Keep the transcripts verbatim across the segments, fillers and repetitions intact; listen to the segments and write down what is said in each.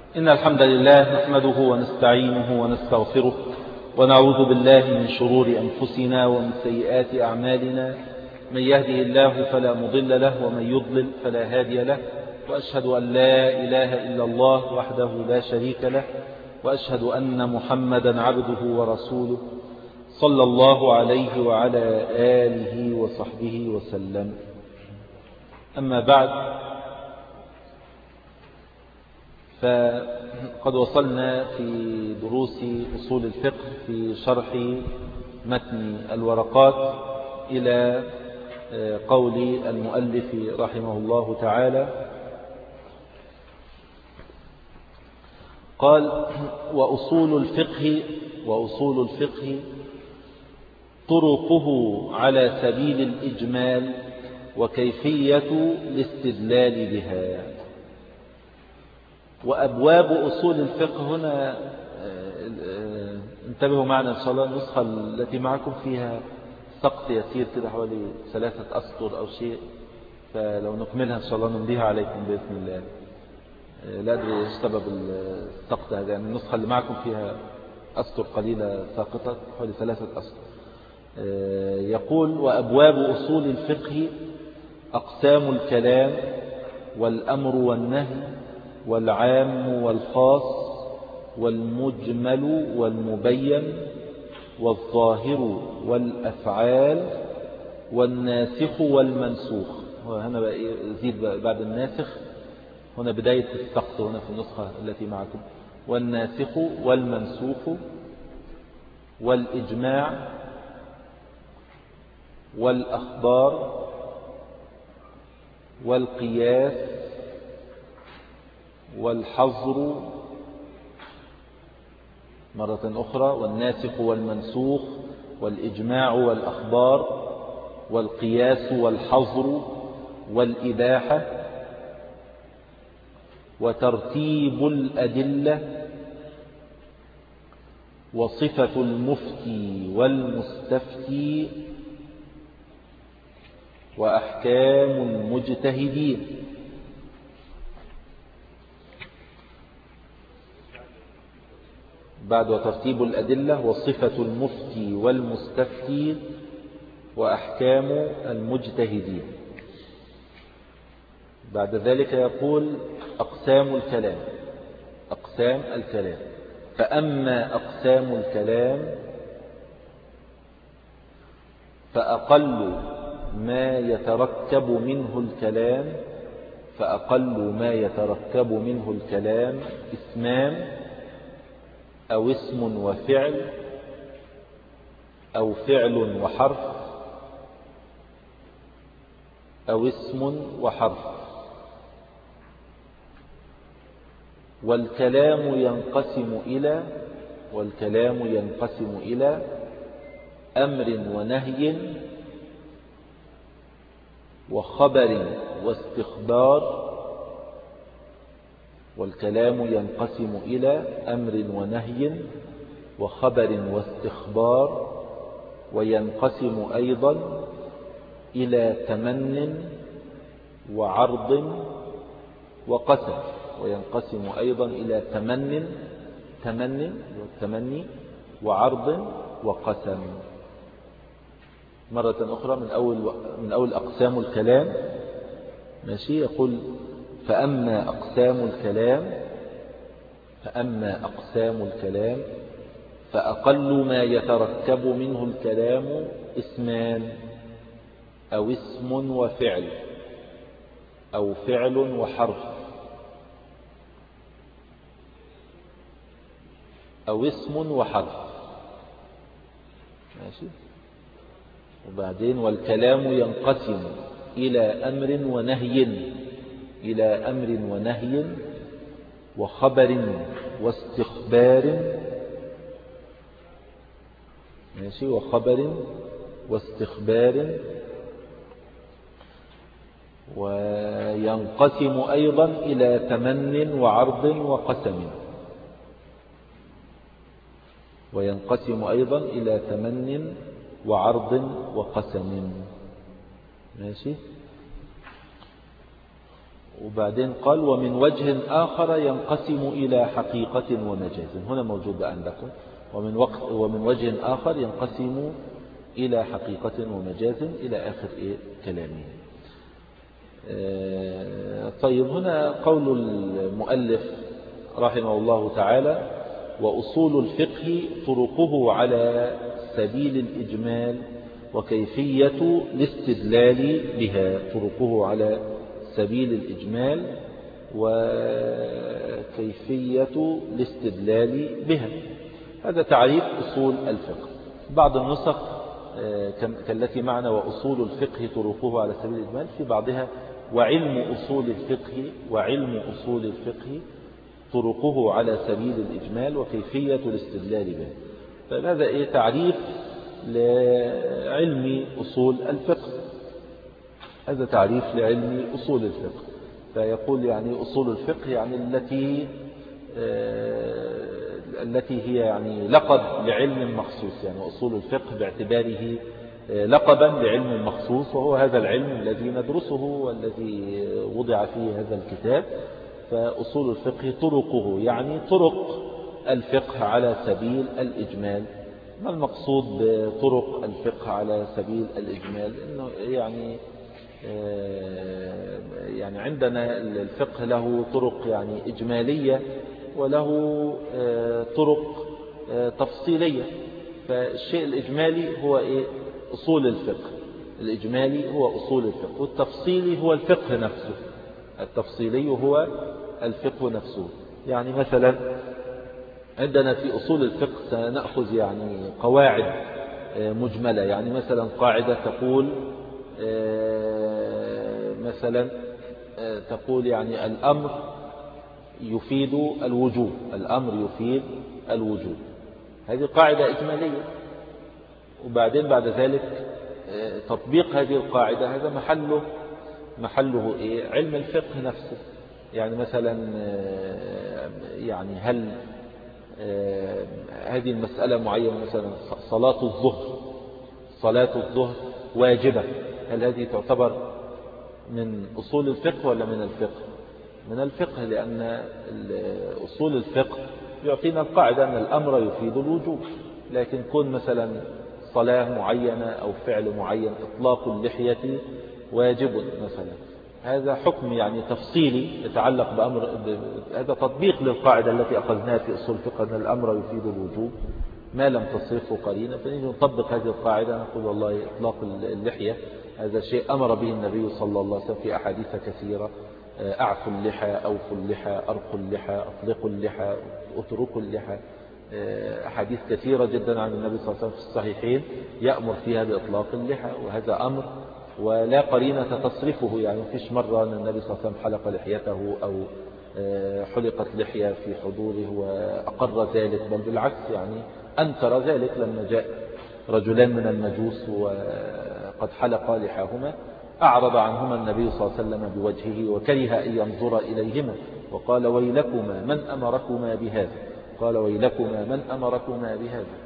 إن الحمد لله نحمده ونستعينه ونستغفره ونعوذ بالله من شرور أنفسنا ومن سيئات أعمالنا. من يهده الله فلا مضل له ومن يضلل فلا هادي له، وأشهد أن لا إله إلا الله وحده لا شريك له، وأشهد أن محمدا عبده ورسوله صلى الله عليه وعلى آله وصحبه وسلم. أما بعد، فقد وصلنا في دروس أصول الفقه في شرح متن الورقات إلى قول المؤلف رحمه الله تعالى. قال: وأصول الفقه وأصول الفقه طرقه على سبيل الإجمال وكيفية الاستدلال بها. وأبواب أصول الفقه هنا انتبهوا معنا إن شاء الله. النسخة التي معكم فيها سقط يسير كده حوالي ثلاثة أسطر أو شيء، فلو نكملها إن شاء الله نمضيها عليكم بإذن الله. لا أدري إيش سبب السقط هذا، يعني النسخة اللي معكم فيها أسطر قليلة ساقطة حوالي ثلاثة أسطر. يقول: وأبواب أصول الفقه أقسام الكلام والأمر والنهي والعام والخاص والمجمل والمبين والظاهر والأفعال والناسخ والمنسوخ. وهنا بقى يزيد بعد الناسخ، هنا بداية السقط هنا في النسخة التي معكم. والناسخ والمنسوخ والإجماع والأخبار والقياس والحظر مرة أخرى. والناسخ والمنسوخ والإجماع والأخبار والقياس والحظر والإباحة وترتيب الأدلة وصفة المفتي والمستفتي وأحكام المجتهدين. بعد وترتيب الأدلة وصفة المفتي والمستفتي وأحكام المجتهدين. بعد ذلك يقول: أقسام الكلام. أقسام الكلام: فأما أقسام الكلام فأقل ما يتركب منه الكلام فأقل ما يتركب منه الكلام اسمان أو اسم وفعل أو فعل وحرف أو اسم وحرف. والكلام ينقسم إلى والكلام ينقسم إلى أمر ونهي وخبر واستخبار. والكلام ينقسم إلى أمر ونهي وخبر واستخبار، وينقسم أيضا إلى تمن وعرض وقسم. وينقسم أيضا إلى تمن تمن والتمني وعرض وقسم. مرة أخرى من أول من أول أقسام الكلام. ماشي. يقول: فأما أقسام الكلام فأما أقسام الكلام فأقل ما يتركب منه الكلام اسمان أو اسم وفعل أو فعل وحرف أو اسم وحرف. ماشي. وبعدين: والكلام ينقسم إلى أمر ونهي إلى أمر ونهي وخبر واستخبار. ماشي. وخبر واستخبار. وينقسم أيضا إلى تمن وعرض وقسم. وينقسم أيضا إلى تمن وعرض وقسم. ماشي. وبعدين قال ومن وجه آخر ينقسم إلى حقيقة ومجاز. هنا موجود عندكم ومن, وقت ومن وجه آخر ينقسم إلى حقيقة ومجاز إلى آخر إيه كلامه. طيب هنا قول المؤلف رحمه الله تعالى وأصول الفقه طرقه على سبيل الإجمال وكيفية الاستدلال بها. طرقه على سبيل الإجمال وكيفية الاستدلال بها، هذا تعريف أصول الفقه. بعض النسخ كالتي معنا وأصول الفقه طرقه على سبيل الإجمال، في بعضها وعلم أصول الفقه وعلم أصول الفقه طرقه على سبيل الإجمال وكيفية الاستدلال به. فهذا إيه تعريف لعلم أصول الفقه، هذا تعريف لعلم أصول الفقه. فيقول يعني أصول الفقه يعني التي التي هي يعني لقب لعلم مخصوص، يعني أصول الفقه باعتباره لقبا لعلم مخصوص، وهو هذا العلم الذي ندرسه والذي وضع فيه هذا الكتاب. فأصول الفقه طرقه يعني طرق الفقه على سبيل الإجمال. ما المقصود بطرق الفقه على سبيل الإجمال؟ إنه يعني يعني عندنا الفقه له طرق يعني إجمالية وله طرق تفصيلية. فالشيء الإجمالي هو إيه؟ أصول الفقه. الإجمالي هو أصول الفقه، والتفصيلي هو الفقه نفسه. التفصيلي هو الفقه نفسه. يعني مثلا عندنا في أصول الفقه سنأخذ يعني قواعد مجملة. يعني مثلا قاعدة تقول مثلا تقول يعني الأمر يفيد الوجوب، الأمر يفيد الوجوب، هذه قاعدة إجمالية. وبعدين بعد ذلك تطبيق هذه القاعدة هذا محله محله إيه؟ علم الفقه نفسه. يعني مثلا يعني هل هذه المسألة معينة، مثلا صلاة الظهر صلاة الظهر واجبة، هل هذه تعتبر من أصول الفقه ولا من الفقه؟ من الفقه، لأن أصول الفقه يعطينا القاعدة أن الأمر يفيد الوجوب. لكن كون مثلا صلاة معينة أو فعل معين إطلاق اللحية واجب مثلا، هذا حكم يعني تفصيلي يتعلق بأمر، هذا تطبيق للقاعدة التي أخذناها في أصول الفقه أن الأمر يفيد الوجوب ما لم تصرفه قرينة. فنيجي نطبق هذه القاعدة نقول والله إطلاق اللحية هذا شيء أمر به النبي صلى الله عليه وسلم في أحاديث كثيرة، أعفوا اللحى، أوفوا اللحى، أرقوا اللحى، أطلقوا اللحى، أتركوا اللحى، أحاديث كثيرة جدا عن النبي صلى الله عليه وسلم في الصحيحين يأمر فيها بإطلاق اللحى، وهذا أمر ولا قرينة تصرفه. يعني فيش مرة أن النبي صلى الله عليه وسلم حلق لحيته أو حلقت لحية في حضوره وأقر ذلك، بل بالعكس يعني أنكر ذلك لما جاء رجلان من المجوس وقد حلق لحاهما، أعرض عنهما النبي صلى الله عليه وسلم بوجهه وكره أن ينظر إليهما وقال ويلكما من أمركما بهذا، قال ويلكما من أمركما بهذا.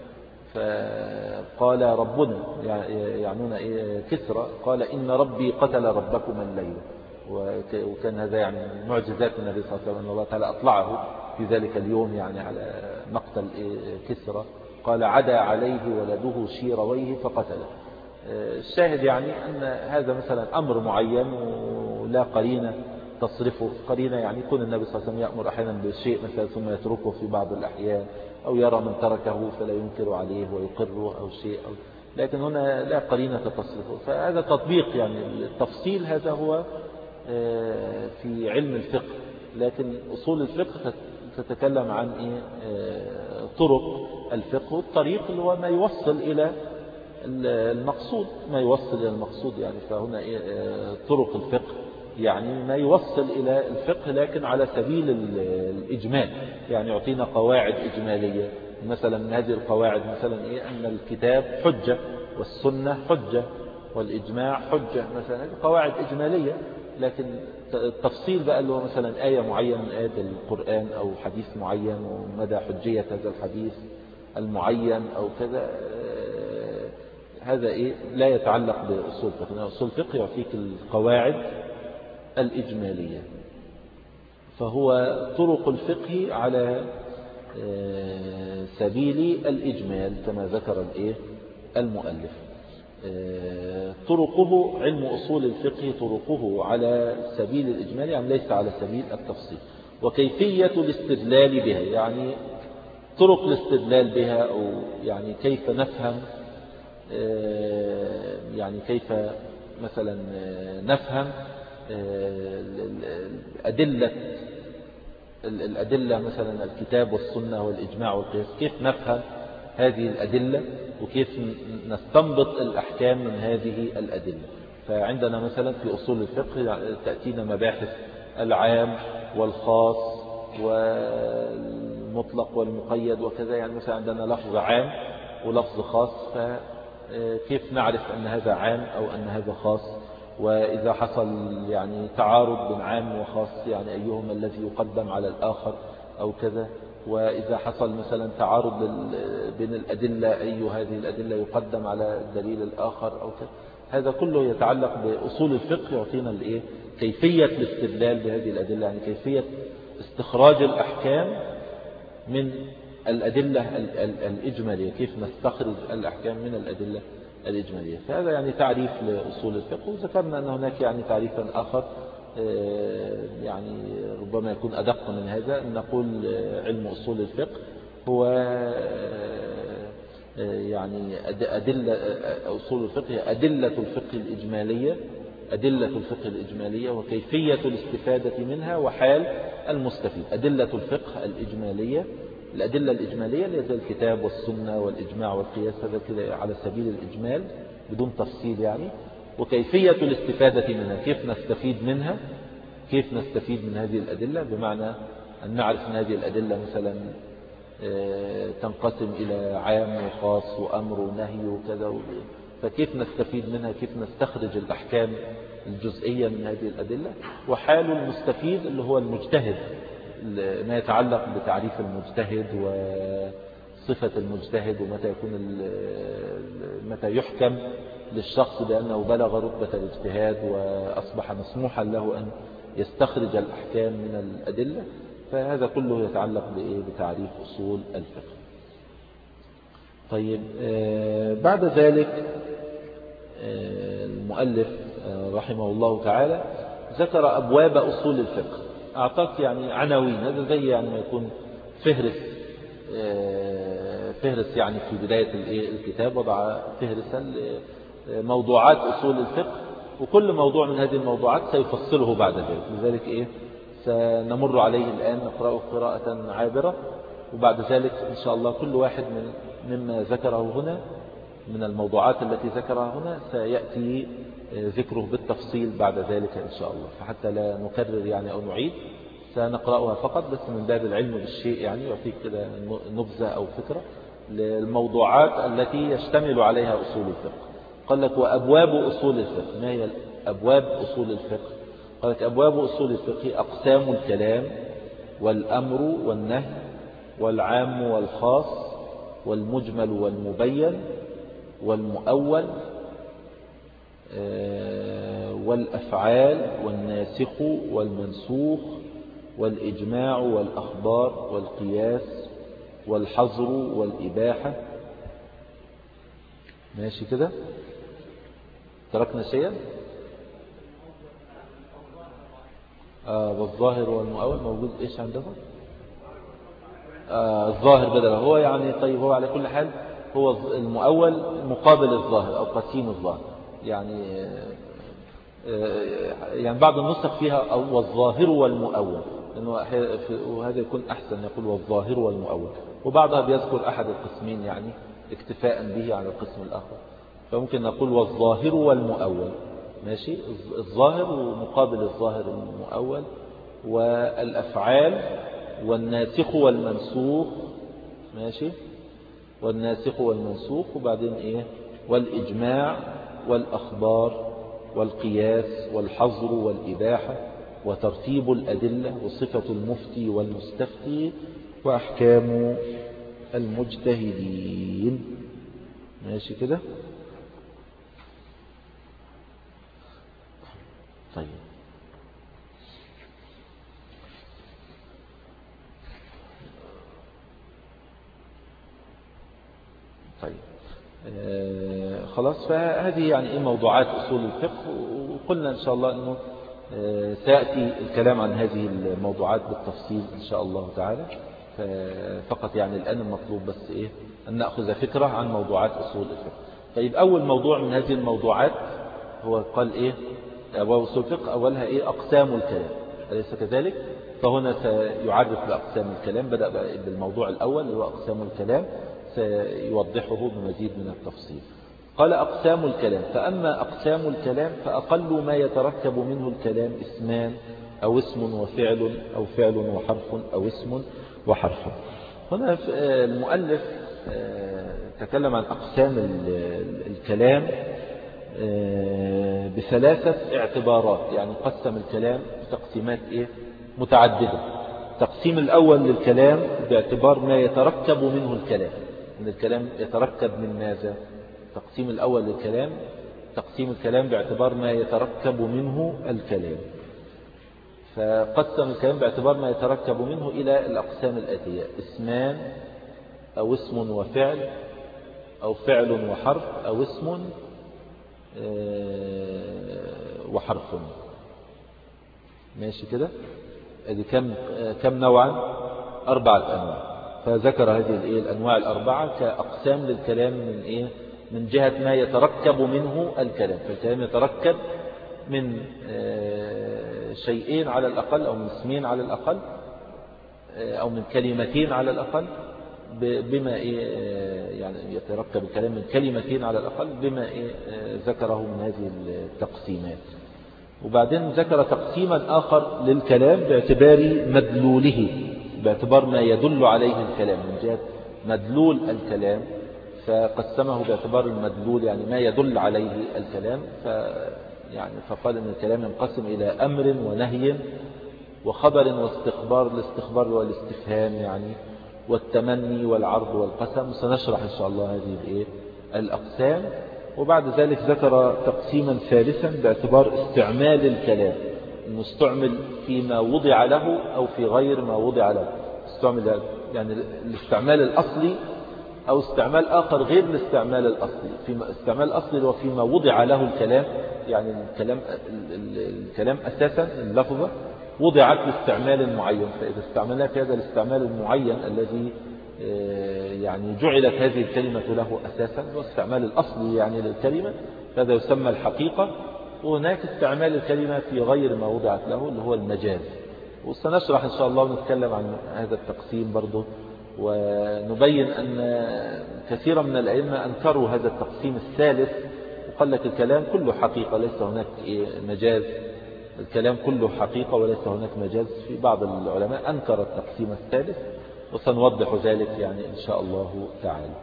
فقال ربنا يعنون كسرى، قال إن ربي قتل ربكما الليل. وكان هذا يعني معجزات النبي صلى الله عليه وسلم أن الله تعالى أطلعه في ذلك اليوم يعني على مقتل كسرى. قال عدا عليه ولده شيرويه فقتله. الشاهد يعني أن هذا مثلا أمر معين ولا قرينة تصرفه. قرينة يعني يكون النبي صلى الله عليه وسلم يأمر أحيانا بشيء مثلا ثم يتركه في بعض الأحيان، أو يرى من تركه فلا ينكر عليه ويقره أو شيء أو، لكن هنا لا قرينة تصرفه. فهذا تطبيق يعني التفصيل هذا هو في علم الفقه. لكن أصول الفقه تتكلم عن إيه؟ طرق الفقه، والطريق اللي هو ما يوصل إلى المقصود، ما يوصل إلى المقصود. يعني فهنا إيه؟ طرق الفقه يعني ما يوصل إلى الفقه لكن على سبيل الإجمال. يعني يعطينا قواعد إجمالية مثلا، من هذه القواعد مثلا إيه؟ أن الكتاب حجة والسنة حجة والإجماع حجة مثلا، هذه قواعد إجمالية. لكن التفصيل بقى اللي هو مثلا آية معينة من آيات القرآن أو حديث معين ومدى حجية هذا الحديث المعين أو كذا، هذا إيه؟ لا يتعلق بأصول الفقه. أصول الفقه يعطيك القواعد الإجمالية. فهو طرق الفقه على سبيل الإجمال كما ذكر الإيه المؤلف. طرقه علم أصول الفقه طرقه على سبيل الإجمال يعني ليس على سبيل التفصيل. وكيفية الاستدلال بها يعني طرق الاستدلال بها أو يعني كيف نفهم يعني كيف مثلا نفهم الأدلة الأدلة مثلا الكتاب والسنة والإجماع والقياس كيف نفهم هذه الأدلة وكيف نستنبط الأحكام من هذه الأدلة. فعندنا مثلا في أصول الفقه تأتينا مباحث العام والخاص والمطلق والمقيد وكذا. يعني مثلا عندنا لفظ عام ولفظ خاص فكيف نعرف أن هذا عام أو أن هذا خاص. وإذا حصل يعني تعارض بين عام وخاص يعني أيهما الذي يقدم على الآخر أو كذا. وإذا حصل مثلا تعارض بين الأدلة أي هذه الأدلة يقدم على الدليل الآخر أو كذا. هذا كله يتعلق بأصول الفقه يعطينا الإيه كيفية الاستدلال بهذه الأدلة يعني كيفية استخراج الأحكام من الأدلة الإجمالية كيف نستخرج الأحكام من الأدلة الإجمالية. فهذا يعني تعريف لأصول الفقه. وذكرنا أن هناك يعني تعريفا آخر يعني ربما يكون أدق من هذا أن نقول علم أصول الفقه هو يعني أدلة أصول الفقه أدلة الفقه الإجمالية أدلة الفقه الإجمالية وكيفية الاستفادة منها وحال المستفيد. أدلة الفقه الإجمالية الأدلة الإجمالية اللي هي الكتاب والسنة والإجماع والقياس هذا كده على سبيل الإجمال بدون تفصيل يعني. وكيفية الاستفادة منها كيف نستفيد منها كيف نستفيد من هذه الأدلة بمعنى أن نعرف أن هذه الأدلة مثلا تنقسم إلى عام وخاص وأمر ونهي وكذا. فكيف نستفيد منها كيف نستخرج الأحكام الجزئية من هذه الأدلة. وحال المستفيد اللي هو المجتهد ما يتعلق بتعريف المجتهد وصفة المجتهد ومتى يكون متى يحكم للشخص بأنه بلغ رتبة الاجتهاد وأصبح مسموحا له أن يستخرج الأحكام من الأدلة. فهذا كله يتعلق بتعريف أصول الفقه. طيب بعد ذلك المؤلف رحمه الله تعالى ذكر أبواب أصول الفقه. أعطاك يعني عناوين هذا زي يعني ما يكون فهرس فهرس يعني في بداية الكتاب وضع فهرسا موضوعات أصول الفقه وكل موضوع من هذه الموضوعات سيفصله بعد ذلك. لذلك إيه سنمر عليه الآن نقرأه قراءة عابرة وبعد ذلك إن شاء الله كل واحد من مما ذكره هنا من الموضوعات التي ذكرها هنا سيأتي ذكره بالتفصيل بعد ذلك إن شاء الله. فحتى لا نكرر يعني أو نعيد سنقرأها فقط بس من باب العلم بالشيء يعني يعطيك كده نبذة أو فكرة للموضوعات التي يشتمل عليها أصول الفقه. قال لك وأبواب أصول الفقه. ما هي أبواب أصول الفقه؟ قال لك أبواب أصول الفقه أقسام الكلام والأمر والنهي والعام والخاص والمجمل والمبين والمؤول والأفعال والناسخ والمنسوخ والإجماع والأخبار والقياس والحظر والإباحة. ماشي كده تركنا شيئا آه والظاهر والمؤول موجود إيش عندنا آه الظاهر بدل هو يعني طيب هو على كل حال هو المؤول مقابل الظاهر أو قسيم الظاهر يعني يعني بعض النسخ فيها أو والظاهر والمؤول وهذا يكون أحسن يقول والظاهر والمؤول وبعضها بيذكر أحد القسمين يعني اكتفاء به على القسم الآخر. فممكن نقول والظاهر والمؤول ماشي الظاهر ومقابل الظاهر المؤول والأفعال والناسخ والمنسوخ ماشي والناسخ والمنسوخ وبعدين إيه والإجماع والأخبار والقياس والحظر والإباحة وترتيب الأدلة وصفة المفتي والمستفتي وأحكام المجتهدين. ماشي كده طيب طيب آه خلاص، فهذه يعني إيه موضوعات أصول الفقه، وقلنا إن شاء الله أنه آه سيأتي الكلام عن هذه الموضوعات بالتفصيل إن شاء الله تعالى. فقط يعني الآن المطلوب بس إيه أن نأخذ فكرة عن موضوعات أصول الفقه. طيب أول موضوع من هذه الموضوعات هو قال إيه أبواب أصول الفقه، أولها إيه أقسام الكلام، أليس كذلك؟ فهنا سيعرف بأقسام الكلام، بدأ بالموضوع الأول اللي هو أقسام الكلام، سيوضحه بمزيد من التفصيل. قال أقسام الكلام، فأما أقسام الكلام فأقل ما يتركب منه الكلام اسمان أو اسم وفعل أو فعل وحرف أو اسم وحرف. هنا المؤلف تكلم عن أقسام الكلام بثلاثة اعتبارات، يعني قسم الكلام بتقسيمات إيه متعددة. التقسيم الأول للكلام باعتبار ما يتركب منه الكلام، إن الكلام يتركب من ماذا؟ التقسيم الأول للكلام تقسيم الكلام باعتبار ما يتركب منه الكلام، فقسم الكلام باعتبار ما يتركب منه إلى الأقسام الآتية: اسمان أو اسم وفعل أو فعل وحرف أو اسم وحرف. ماشي كده؟ ادي كم كم نوعا؟ أربعة أنواع. فذكر هذه الأنواع الأربعة كأقسام للكلام من إيه؟ من جهة ما يتركب منه الكلام. فالكلام يتركب من شيئين على الأقل، أو من اسمين على الأقل، أو من كلمتين على الأقل، بما إيه يعني يتركب الكلام من كلمتين على الأقل بما إيه ذكره من هذه التقسيمات. وبعدين ذكر تقسيما آخر للكلام باعتبار مدلوله، باعتبار ما يدل عليه الكلام من جهة مدلول الكلام، فقسمه باعتبار المدلول يعني ما يدل عليه الكلام. ف يعني فقال ان الكلام ينقسم إلى أمر ونهي وخبر واستخبار، الاستخبار والاستفهام يعني، والتمني والعرض والقسم. سنشرح إن شاء الله هذه الإيه الأقسام. وبعد ذلك ذكر تقسيما ثالثا باعتبار استعمال الكلام، انه استعمل فيما وضع له أو في غير ما وضع له. استعمل يعني الاستعمال الأصلي أو استعمال آخر غير الاستعمال الأصلي. في استعمال الأصلي هو فيما وضع له الكلام، يعني الكلام الكلام أساسا اللفظة وضعت لاستعمال معين، فإذا استعملنا في هذا الاستعمال المعين الذي يعني جعلت هذه الكلمة له أساسا، واستعمال الأصلي يعني للكلمة، هذا يسمى الحقيقة. وهناك استعمال الكلمة في غير ما وضعت له اللي هو المجاز. وسنشرح إن شاء الله ونتكلم عن هذا التقسيم برضه، ونبين أن كثيرا من الأئمة أنكروا هذا التقسيم الثالث، وقال لك الكلام كله حقيقة ليس هناك مجاز، الكلام كله حقيقة وليس هناك مجاز. في بعض العلماء أنكر التقسيم الثالث، وسنوضح ذلك يعني إن شاء الله تعالى.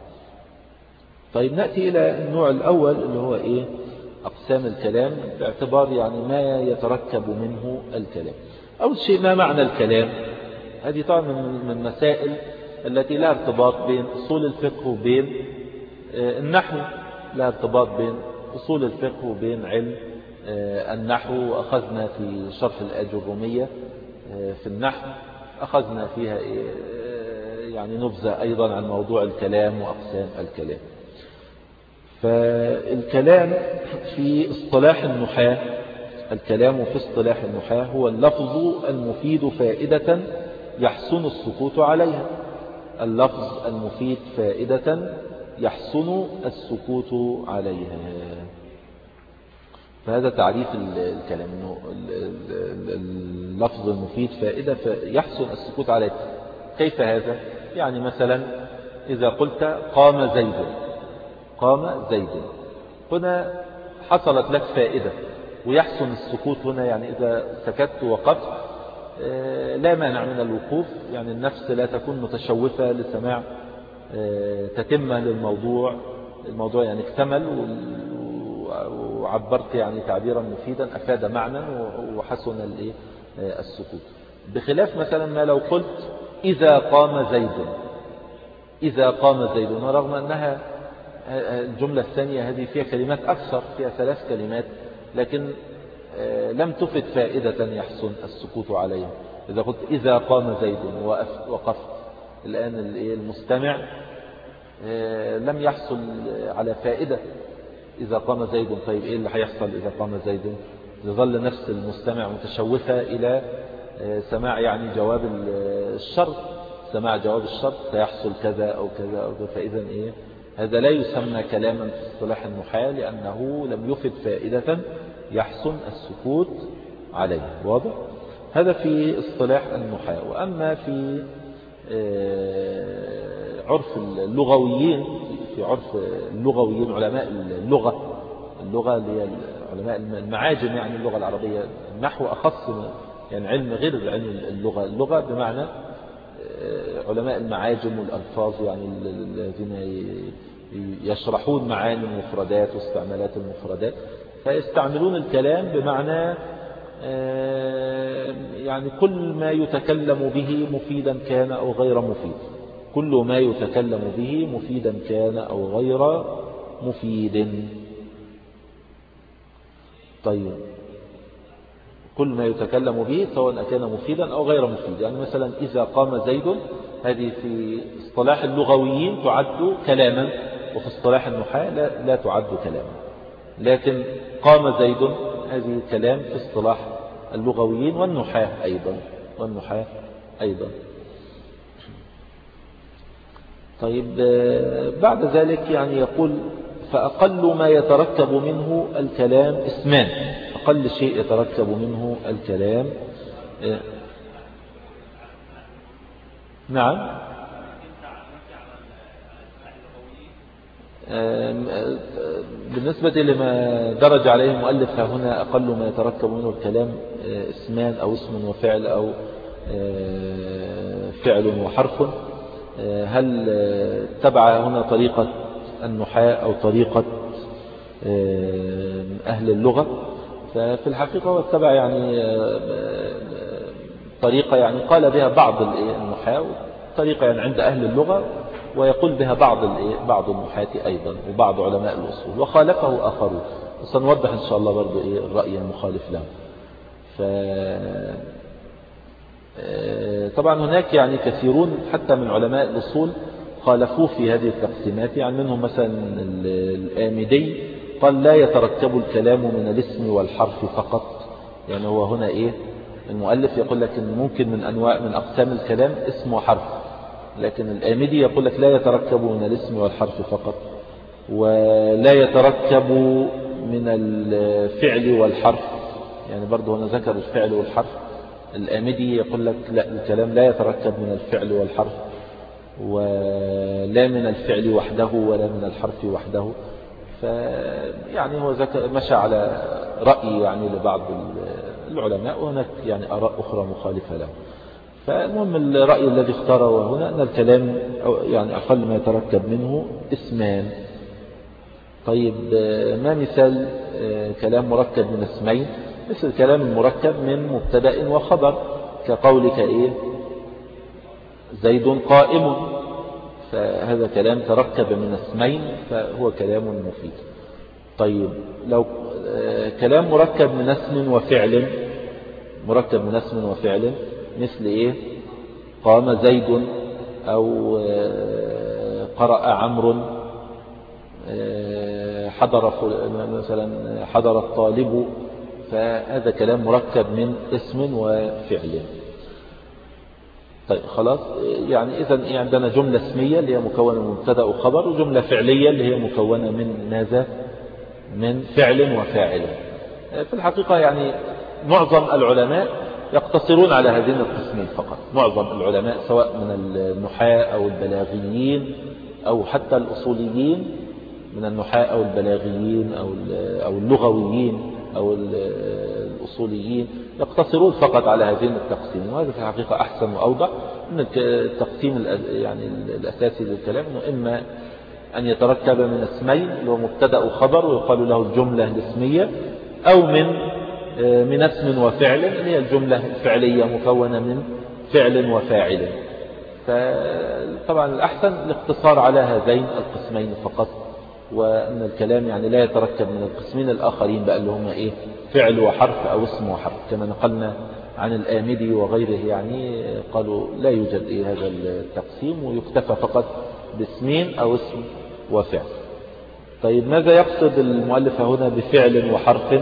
طيب نأتي إلى النوع الأول اللي هو إيه أقسام الكلام باعتبار يعني ما يتركب منه الكلام. أول شيء ما معنى الكلام؟ هذه طبعا من المسائل التي لا ارتباط بين أصول الفقه وبين النحو، لا ارتباط بين أصول الفقه وبين علم النحو. أخذنا في شرح الأجرومية في النحو أخذنا فيها يعني نبذة أيضا عن موضوع الكلام وأقسام الكلام. فالكلام في اصطلاح النحاة، الكلام في اصطلاح النحاة هو اللفظ المفيد فائدة يحسن السكوت عليها، اللفظ المفيد فائدة يحسن السكوت عليها. فهذا تعريف الكلام، انه اللفظ المفيد فائدة يحسن السكوت عليها. كيف هذا؟ يعني مثلا إذا قلت قام زيد، قام زيد، هنا حصلت لك فائدة، ويحسن السكوت هنا يعني إذا سكت وقفت لا مانع من الوقوف، يعني النفس لا تكون متشوفة لسماع تتمة للموضوع، الموضوع يعني اكتمل وعبرت يعني تعبيرا مفيدا أفاد معنى وحسن السكوت. بخلاف مثلا ما لو قلت إذا قام زيد، إذا قام زيد، رغم أنها الجملة الثانية هذه فيها كلمات أكثر، فيها ثلاث كلمات، لكن لم تفد فائدة يحسن السكوت عليها. إذا قلت إذا قام زيد وقفت، الآن المستمع لم يحصل على فائدة إذا قام زيد. طيب إيه اللي هيحصل إذا قام زيد؟ يظل نفس المستمع متشوفة إلى سماع يعني جواب الشرط، سماع جواب الشرط سيحصل كذا أو كذا أو كذا. فإذا إيه هذا لا يسمى كلاما في اصطلاح النحاة، لأنه لم يفد فائدة يحسن السكوت عليه. واضح؟ هذا في اصطلاح النحاة. وأما في عرف اللغويين، في عرف اللغويين علماء اللغة، اللغة اللي هي علماء المعاجم يعني اللغة العربية، النحو أخص يعني علم غير علم اللغة. اللغة بمعنى علماء المعاجم والألفاظ، يعني الذين يشرحون معاني المفردات واستعمالات المفردات، فيستعملون الكلام بمعنى يعني كل ما يتكلم به مفيدا كان أو غير مفيد، كل ما يتكلم به مفيدا كان أو غير مفيد. طيب كل ما يتكلم به سواء كان مفيدا أو غير مفيد. يعني مثلا إذا قام زيد، هذه في اصطلاح اللغويين تعد كلاما، وفي اصطلاح النحاة لا, لا تعد كلاما. لكن قام زيد هذه كلام في اصطلاح اللغويين والنحاة أيضا، والنحاة أيضا. طيب بعد ذلك يعني يقول فأقل ما يتركب منه الكلام اسمان، أقل شيء يتركب منه الكلام. نعم. بالنسبة لما درج عليه المؤلف هنا أقل ما يتركب منه الكلام اسمان أو اسم وفعل أو فعل وحرف، هل تبع هنا طريقة النحاة أو طريقة أهل اللغة؟ ففي الحقيقة هو اتبع يعني طريقة يعني قال بها بعض النحاة، طريقة يعني عند أهل اللغة، ويقول بها بعض بعض النحاة أيضا وبعض علماء الأصول، وخالفه آخرون. سنوضح إن شاء الله برضو إيه الرأي المخالف له. ف طبعا هناك يعني كثيرون حتى من علماء الأصول خالفوه في هذه التقسيمات. يعني منهم مثلا الآمدي قال لا يتركب الكلام من الاسم والحرف فقط. يعني هو هنا إيه المؤلف يقول لك إن ممكن من أنواع من أقسام الكلام اسم وحرف، لكن الآمدي يقول لك لا يتركب من الاسم والحرف فقط، ولا يتركب من الفعل والحرف. يعني برضه هنا ذكر الفعل والحرف. الآمدي يقول لك لا، الكلام لا يتركب من الفعل والحرف، ولا من الفعل وحده ولا من الحرف وحده. فيعني هو مشى على رأي يعني لبعض العلماء، وهناك يعني آراء أخرى مخالفة له. فالمهم الرأي الذي اختاره هنا أن الكلام يعني أقل ما يتركب منه اسمان. طيب ما مثال كلام مركب من اسمين؟ مثل الكلام المركب من مبتدأ وخبر، كقولك إيه زيد قائم، فهذا كلام تركب من اسمين فهو كلام مفيد. طيب لو كلام مركب من اسم وفعل، مركب من اسم وفعل مثل إيه قام زيد أو قرأ عمرو، حضر مثلا حضر الطالب، فهذا كلام مركب من اسم وفعل. طيب خلاص، يعني إذا عندنا جملة اسمية اللي هي مكونة من مبتدأ وخبر، وجملة فعلية اللي هي مكونة من ماذا؟ من فعل وفاعل. في الحقيقة يعني معظم العلماء يقتصرون على هذين القسمين فقط. معظم العلماء سواء من النحاة أو البلاغيين أو حتى الأصوليين، من النحاة أو البلاغيين أو أو اللغويين أو الأصوليين، يقتصرون فقط على هذين التقسيم. وهذا في الحقيقة أحسن وأوضح من التقسيم يعني الأساسي للكلام، إنه إما أن يتركب من اسمين اللي هو مبتدأ وخبر ويقال له الجملة الاسمية، أو من من اسم وفعل اللي هي الجملة الفعلية مكونة من فعل وفاعل. فطبعا الأحسن الاقتصار على هذين القسمين فقط، وأن الكلام يعني لا يتركب من القسمين الآخرين بقى اللي هم إيه فعل وحرف أو اسم وحرف، كما نقلنا عن الآمدي وغيره. يعني قالوا لا يوجد إيه هذا التقسيم، ويكتفى فقط باسمين أو اسم وفعل. طيب ماذا يقصد المؤلف هنا بفعل وحرف؟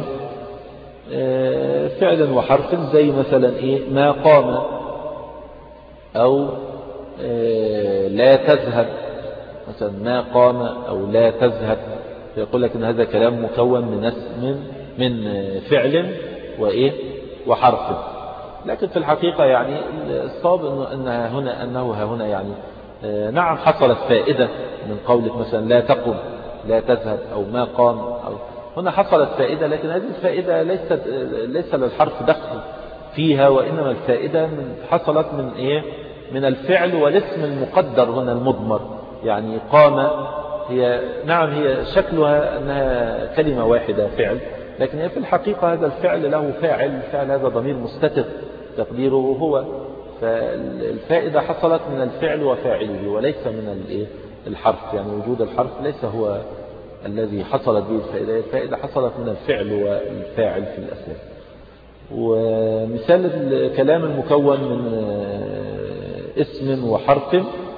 فعل وحرف زي مثلا إيه ما قام أو لا تذهب، مثلا ما قام أو لا تذهب، فيقول لك إن هذا كلام مكون من من من فعل وإيه وحرف. لكن في الحقيقة يعني الصواب إنه أنها هنا أنه هنا يعني نعم حصلت فائدة من قولك مثلا لا تقم لا تذهب أو ما قام، أو هنا حصلت فائدة، لكن هذه الفائدة ليست ليس للحرف دخل فيها، وإنما الفائدة حصلت من إيه من الفعل والاسم المقدر هنا المضمر. يعني قام هي نعم هي شكلها أنها كلمة واحدة فعل، لكن هي في الحقيقة هذا الفعل له فاعل، الفعل هذا ضمير مستتر تقديره هو، فالفائدة حصلت من الفعل وفاعله وليس من الحرف. يعني وجود الحرف ليس هو الذي حصلت به الفائدة، الفائدة حصلت من الفعل والفاعل في الأساس. ومثال الكلام المكون من اسم وحرف،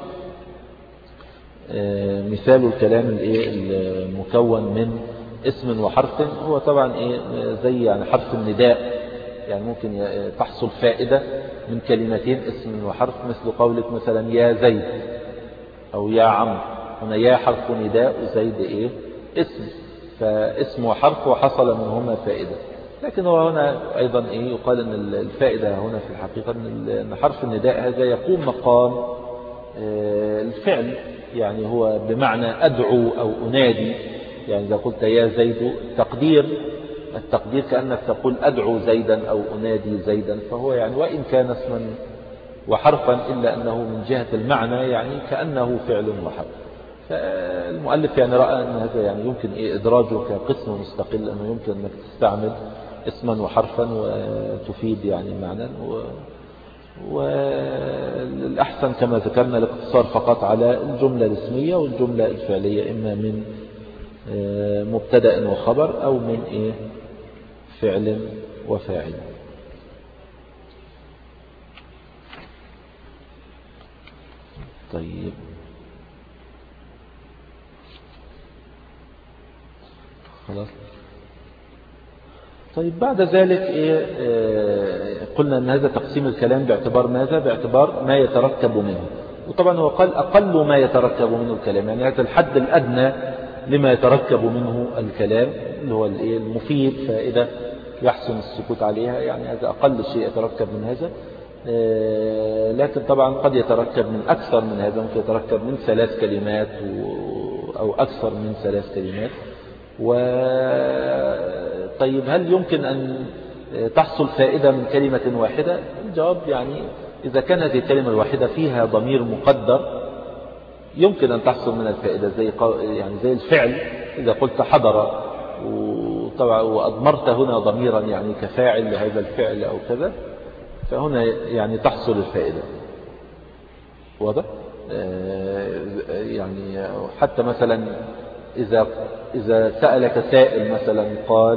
مثال الكلام المكون من اسم وحرف هو طبعا ايه زي يعني حرف النداء. يعني ممكن تحصل فائدة من كلمتين اسم وحرف، مثل قولك مثلا يا زيد أو يا عمرو، هنا يا حرف نداء وزيد إيه اسم، فاسم وحرف وحصل منهما فائدة. لكن هو هنا أيضا إيه يقال أن الفائدة هنا في الحقيقة أن حرف النداء هذا يقوم مقام الفعل، يعني هو بمعنى أدعو أو أنادي. يعني إذا قلت يا زيد تقدير التقدير كأنك تقول أدعو زيدا أو أنادي زيدا، فهو يعني وإن كان اسما وحرفا إلا أنه من جهة المعنى يعني كأنه فعل وحرف. فالمؤلف يعني رأى أن هذا يعني يمكن إيه إدراجه كقسم مستقل، أنه يمكن أنك تستعمل اسما وحرفا وتفيد يعني معنى، والأحسن كما ذكرنا الاقتصار فقط على الجملة الاسمية والجملة الفعلية، إما من مبتدأ وخبر أو من إيه فعل وفاعل. طيب خلاص. طيب بعد ذلك إيه آه قلنا أن هذا تقسيم الكلام باعتبار ماذا؟ باعتبار ما يتركب منه. وطبعا هو قال أقل ما يتركب منه الكلام، يعني هذا الحد الأدنى لما يتركب منه الكلام اللي هو المفيد فائدة يحسن السكوت عليها، يعني هذا أقل شيء يتركب من هذا. آه لكن طبعا قد يتركب من أكثر من هذا، ممكن يتركب من ثلاث كلمات أو أكثر من ثلاث كلمات. و طيب هل يمكن أن تحصل فائدة من كلمة واحدة؟ الجواب يعني إذا كانت هذه الكلمة الواحدة فيها ضمير مقدر يمكن أن تحصل من الفائدة، زي يعني زي الفعل إذا قلت حضر وطبعا وأضمرت هنا ضميرا يعني كفاعل لهذا الفعل أو كذا، فهنا يعني تحصل الفائدة. واضح؟ يعني حتى مثلا إذا إذا سألك سائل مثلا قال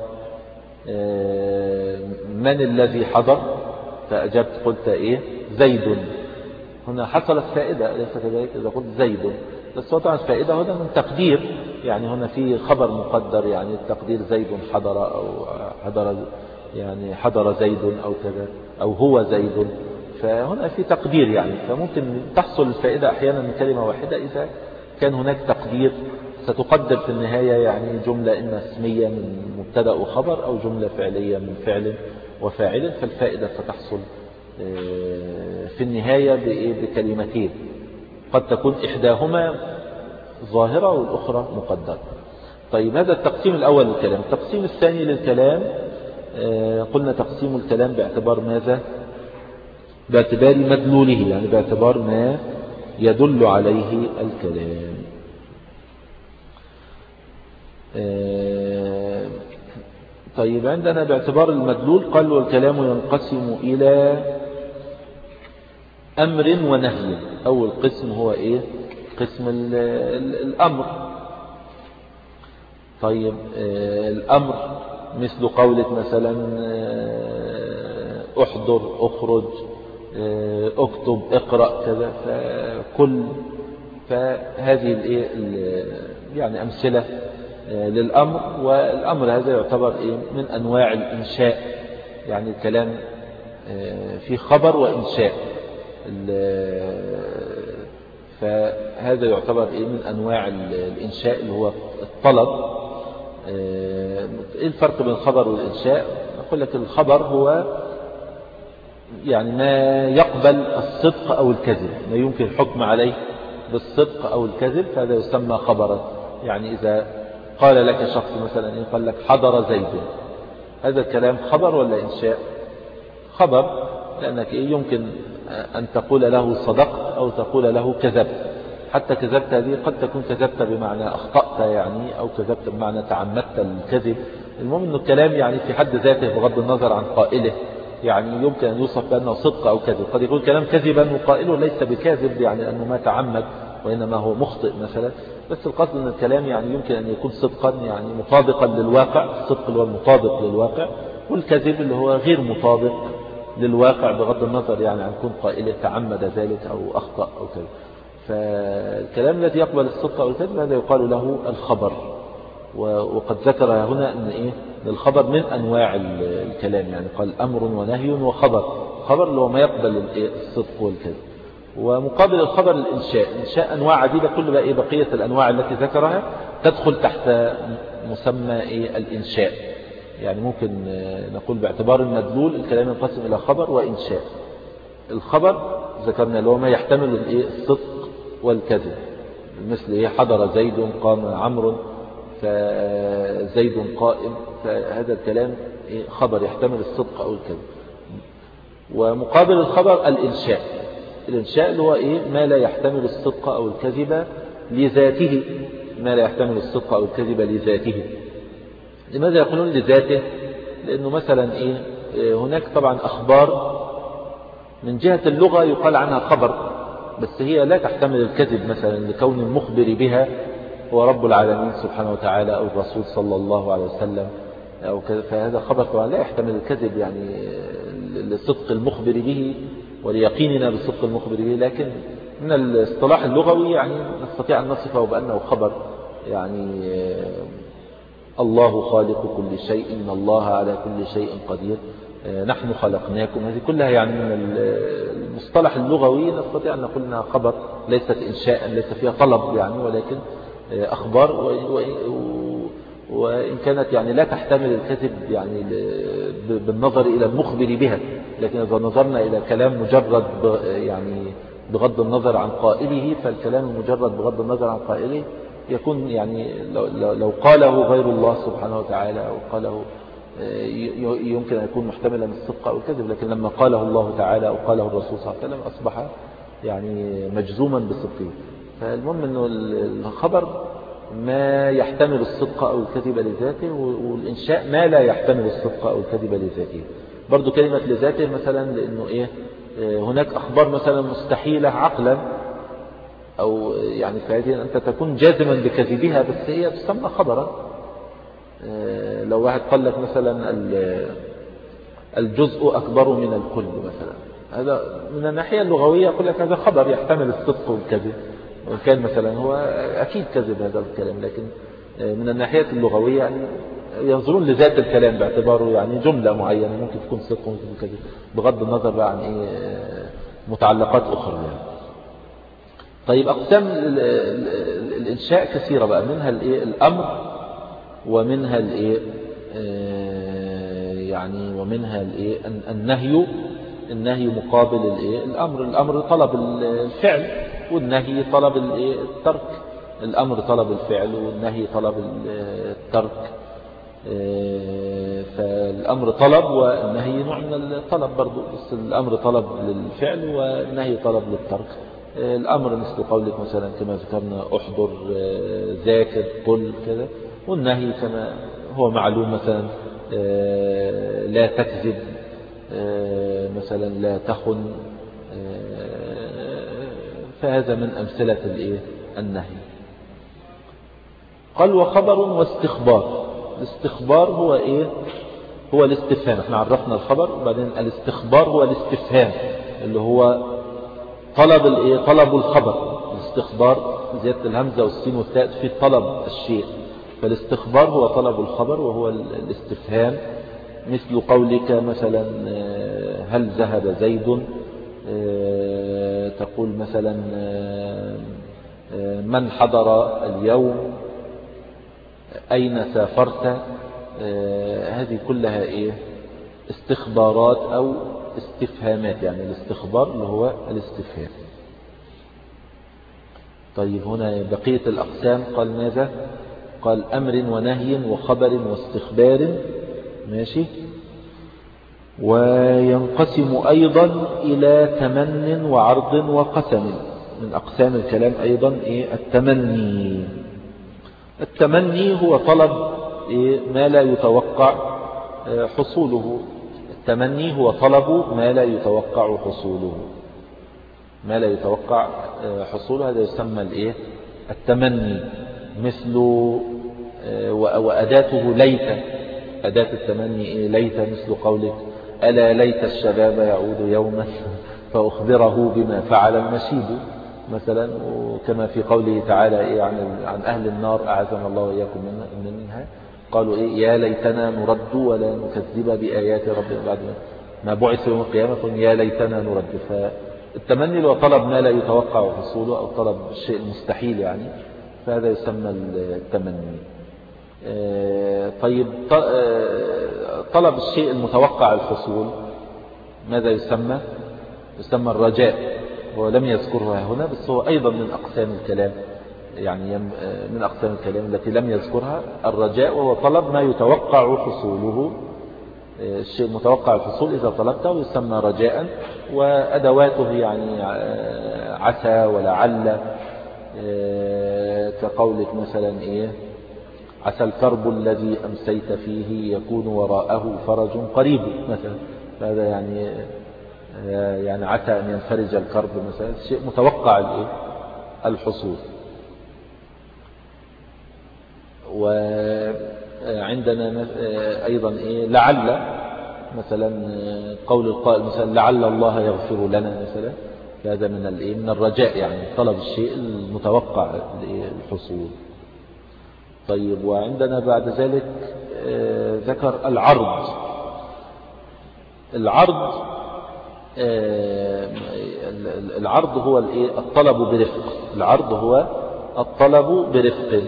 من الذي حضر، فأجبت قلت إيه زيد، هنا حصلت فائدة ليس كذلك إذا قلت زيد، بس طبعا الفائدة هنا من تقدير، يعني هنا في خبر مقدر، يعني التقدير زيد حضر أو حضر يعني حضر زيد أو كذا أو هو زيد، فهنا في تقدير يعني، فممكن تحصل الفائدة أحيانا من كلمة واحدة إذا كان هناك تقدير، ستقدر في النهاية يعني جملة إما اسمية من مبتدأ وخبر أو جملة فعلية من فعل وفاعل، فالفائدة ستحصل في النهاية بكلمتين قد تكون إحداهما ظاهرة والأخرى مقدرة. طيب هذا التقسيم الأول للكلام. التقسيم الثاني للكلام قلنا تقسيم الكلام باعتبار ماذا؟ باعتبار مدلوله، يعني باعتبار ما يدل عليه الكلام. طيب عندنا باعتبار المدلول قال والكلام ينقسم إلى أمر ونهي. أول قسم هو إيه؟ قسم الأمر. طيب الأمر مثل قولك مثلا احضر اخرج اكتب اقرأ كذا، فكل فهذه الايه يعني أمثلة للأمر. والأمر هذا يعتبر إيه من أنواع الإنشاء، يعني الكلام في خبر وإنشاء، فهذا يعتبر إيه من أنواع الإنشاء اللي هو الطلب. إيه الفرق بين الخبر والإنشاء؟ أقول لك الخبر هو يعني ما يقبل الصدق أو الكذب، ما يمكن الحكم عليه بالصدق أو الكذب، فهذا يسمى خبرا. يعني إذا قال لك شخص مثلا إيه قال لك حضر زيد، هذا الكلام خبر ولا إنشاء؟ خبر، لأنك إيه يمكن أن تقول له صدقت أو تقول له كذبت. حتى كذبت هذه قد تكون كذبت بمعنى أخطأت يعني، أو كذبت بمعنى تعمدت الكذب. المهم أن الكلام يعني في حد ذاته بغض النظر عن قائله يعني يمكن أن يوصف بأنه صدق أو كذب. قد يكون كلام كذبا وقائله ليس بكاذب يعني لأنه ما تعمد وإنما هو مخطئ مثلا، بس القصد أن الكلام يعني يمكن أن يكون صدقا يعني مطابقا للواقع، الصدق اللي هو المطابق للواقع، والكذب اللي هو غير مطابق للواقع بغض النظر يعني عن كون قائله تعمد ذلك أو أخطأ أو كذا. فالكلام الذي يقبل الصدق أو الكذب هذا يقال له الخبر. وقد ذكر هنا أن إيه الخبر من أنواع الكلام، يعني قال أمر ونهي وخبر. خبر اللي هو ما يقبل الصدق والكذب. ومقابل الخبر الإنشاء، إنشاء أنواع عديدة، كل بقى إيه بقية الأنواع التي ذكرها تدخل تحت مسمى إيه الإنشاء. يعني ممكن نقول باعتبار المدلول الكلام ينقسم إلى خبر وإنشاء. الخبر ذكرنا اللي هو ما يحتمل الإيه الصدق والكذب، مثل إيه حضر زيد قام عمرو فزيد قائم، فهذا الكلام إيه خبر يحتمل الصدق أو الكذب. ومقابل الخبر الإنشاء، الإنشاء اللي هو إيه ما لا يحتمل الصدق أو الكذب لذاته، ما لا يحتمل الصدق أو الكذب لذاته. لماذا يقولون لذاته؟ لأنه مثلا إيه هناك طبعا أخبار من جهة اللغة يقال عنها خبر، بس هي لا تحتمل الكذب، مثلا لكون المخبر بها هو رب العالمين سبحانه وتعالى أو الرسول صلى الله عليه وسلم أو كذا، فهذا خبر طبعا لا يحتمل الكذب يعني لصدق المخبر به وليقيننا بصدق المخبر به. لكن من الاصطلاح اللغوي يعني نستطيع أن نصفه بأنه خبر، يعني الله خالق كل شيء، إن الله على كل شيء قدير، نحن خلقناكم، هذه كلها يعني من المصطلح اللغوي نستطيع أن نقول أنها خبر، ليست إنشاء، ليس فيها طلب يعني، ولكن أخبار، وإن كانت يعني لا تحتمل الكذب يعني بالنظر إلى المخبر بها. لكن إذا نظرنا إلى كلام مجرد يعني بغض النظر عن قائله، فالكلام المجرد بغض النظر عن قائله يكون يعني لو, لو قاله غير الله سبحانه وتعالى أو قاله يمكن أن يكون محتملا الصدق أو الكذب، لكن لما قاله الله تعالى أو قاله الرسول صلى الله عليه وسلم أصبح يعني مجزوما بصدقه. فالمهم أنه الخبر ما يحتمل الصدق أو الكذب لذاته، والإنشاء ما لا يحتمل الصدق أو الكذب لذاته. برضو كلمة لذاته مثلا لأنه إيه هناك أخبار مثلا مستحيلة عقلا، أو يعني فهذه أنت تكون جازما بكذبها بس هي تسمى خبرا. لو واحد قال لك مثلا الجزء أكبر من الكل مثلا، هذا من الناحية اللغوية يقول لك هذا خبر يحتمل الصدق والكذب، وإن كان مثلا هو أكيد كذب هذا الكلام، لكن من الناحية اللغوية يعني ينظرون لذات الكلام باعتباره يعني جملة معينة ممكن تكون صدق وممكن تكون كذب، بغض النظر بقى عن إيه متعلقات أخرى يعني. طيب أقسام الإنشاء كثيرة بقى، منها الإيه الأمر، ومنها الإيه يعني ومنها الإيه النهي. النهي مقابل الإيه الأمر. الأمر طلب الفعل، والنهي طلب الإيه الترك. الأمر طلب الفعل والنهي طلب الترك، فالأمر طلب والنهي نوع من الطلب برضو، بس الأمر طلب للفعل والنهي طلب للترك. الأمر مثل قولك مثلا كما ذكرنا احضر، ذاكر، قل كذا، والنهي كما هو معلوم مثلا لا تكذب، مثلا لا تخن، فهذا من أمثلة الإيه النهي. قال وخبر واستخبار. الاستخبار هو إيه هو الاستفهام. احنا عرفنا الخبر، وبعدين الاستخبار هو الاستفهام اللي هو طلب الإيه طلب الخبر. استخبار زيادة الهمزة والسين والتاء في طلب الشيء، فالاستخبار هو طلب الخبر وهو الاستفهام، مثل قولك مثلا هل ذهب زيد، تقول مثلا من حضر اليوم، أين سافرت، هذه كلها إيه استخبارات أو استفهامات، يعني الاستخبار اللي هو الاستفهام. طيب هنا بقية الأقسام قال ماذا؟ قال أمر ونهي وخبر واستخبار، ماشي. وينقسم أيضا إلى تمن وعرض وقسم. من أقسام الكلام أيضا إيه التمني. التمني هو طلب إيه ما لا يتوقع حصوله. التمني هو طلب ما لا يتوقع حصوله، ما لا يتوقع حصوله، هذا يسمى الإيه التمني. مثل وأداته ليت، أداة التمني إيه ليت، مثل قولك ألا ليت الشباب يعود يوما فأخبره بما فعل المشيب مثلا. وكما في قوله تعالى إيه عن عن أهل النار أعاذنا الله وإياكم منها، قالوا إيه يا ليتنا نرد ولا نكذب بآيات ربنا بعد ما بعث يوم القيامة، يا ليتنا نرد. فالتمني لو طلب ما لا يتوقع حصوله أو طلب الشيء المستحيل يعني، فهذا يسمى التمني. طيب طلب الشيء المتوقع الحصول ماذا يسمى؟ يسمى الرجاء. هو لم يذكرها هنا بس هو أيضا من أقسام الكلام، يعني من أقسام الكلام التي لم يذكرها الرجاء، وهو طلب ما يتوقع حصوله. الشيء المتوقع الحصول إذا طلبته يسمى رجاء، وأدواته يعني عسى ولعل، كقولك مثلا إيه عسى الكرب الذي أمسيت فيه يكون وراءه فرج قريب مثلا. هذا يعني يعني عسى أن ينفرج الكرب مثلا، شيء متوقع الحصول. وعندنا أيضا إيه لعل، مثلا قول القائل مثلا لعل الله يغفر لنا مثلا، هذا من الإيه من الرجاء، يعني طلب الشيء المتوقع الحصول. طيب وعندنا بعد ذلك ذكر العرض. العرض العرض هو الايه الطلب برفق. العرض هو الطلب برفق،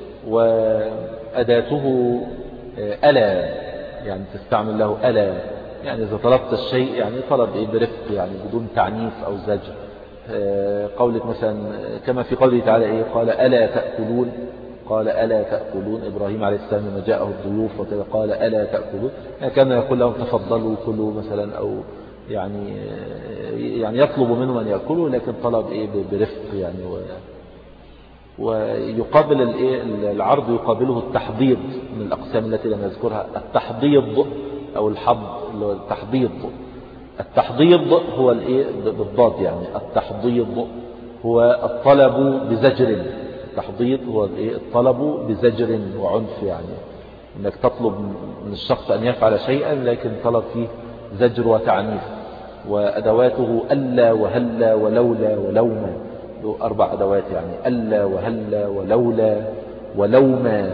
وأداته ألا، يعني تستعمل له ألا، يعني إذا طلبت الشيء يعني طلب إيه برفق، يعني بدون تعنيف أو زجر. قولك مثلا كما في قوله تعالى إيه قال ألا تأكلون، قال ألا تأكلون. إبراهيم عليه السلام لما جاءه الضيوف وكذا قال ألا تأكلون، يعني كان يقول لهم تفضلوا كلوا مثلا، أو يعني يعني يطلب منهم أن يأكلوا، لكن طلب إيه برفق يعني. و ويقابل الايه العرض يقابله التحضيض من الأقسام التي لم نذكرها. التحضيض أو الحض اللي هو التحضيض. التحضيض هو الايه بالضاد، يعني التحضيض هو الطلب بزجر. التحضيض هو الايه الطلب بزجر وعنف، يعني انك تطلب من الشخص أن يفعل شيئا لكن طلب فيه زجر وتعنيف. وأدواته ألا وهلا ولولا ولوما، أربع أدوات يعني ألا وهلا ولولا ولوما،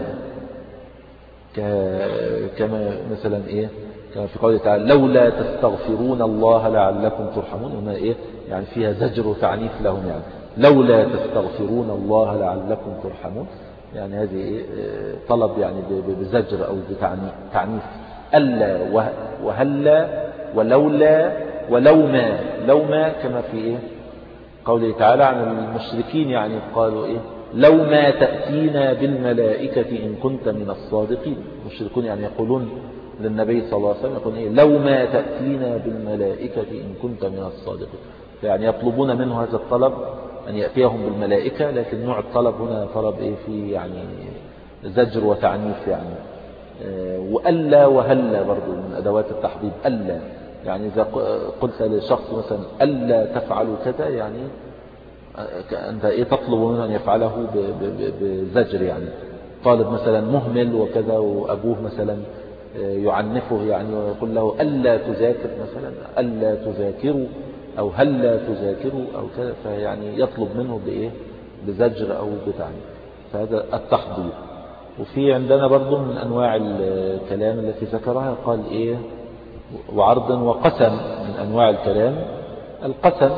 كما مثلا إيه كما في قوله تعالى لولا تستغفرون الله لعلكم ترحمون. هنا إيه يعني فيها زجر وتعنيف لهم، يعني لولا تستغفرون الله لعلكم ترحمون، يعني هذه إيه طلب يعني بزجر أو بتعنيف. ألا وهلا ولولا ولوما، لوما كما في إيه قوله تعالى عن المشركين، يعني قالوا إيه لو ما تأتينا بالملائكة إن كنت من الصادقين. المشركون يعني يقولون للنبي صلى الله عليه وسلم يقولون إيه لو ما تأتينا بالملائكة إن كنت من الصادقين، يعني يطلبون منه هذا الطلب أن يأتيهم بالملائكة، لكن نوع الطلب هنا طلب إيه فيه يعني زجر وتعنيف يعني. وألا وهلا برضو من أدوات التحضيض. ألا يعني إذا قلت لشخص مثلا ألا تفعل كذا، يعني أنت إيه تطلب منه أن يفعله بزجر، يعني طالب مثلا مهمل وكذا وأبوه مثلا يعنفه، يعني ويقول له ألا تذاكر مثلا، ألا تذاكروا أو هلا تذاكروا أو كذا، فيعني يطلب منه بإيه بزجر أو بتعني، فهذا التحضير. وفي عندنا برضو من أنواع الكلام التي ذكرها قال إيه وعرض وقسم. من أنواع الكلام القسم،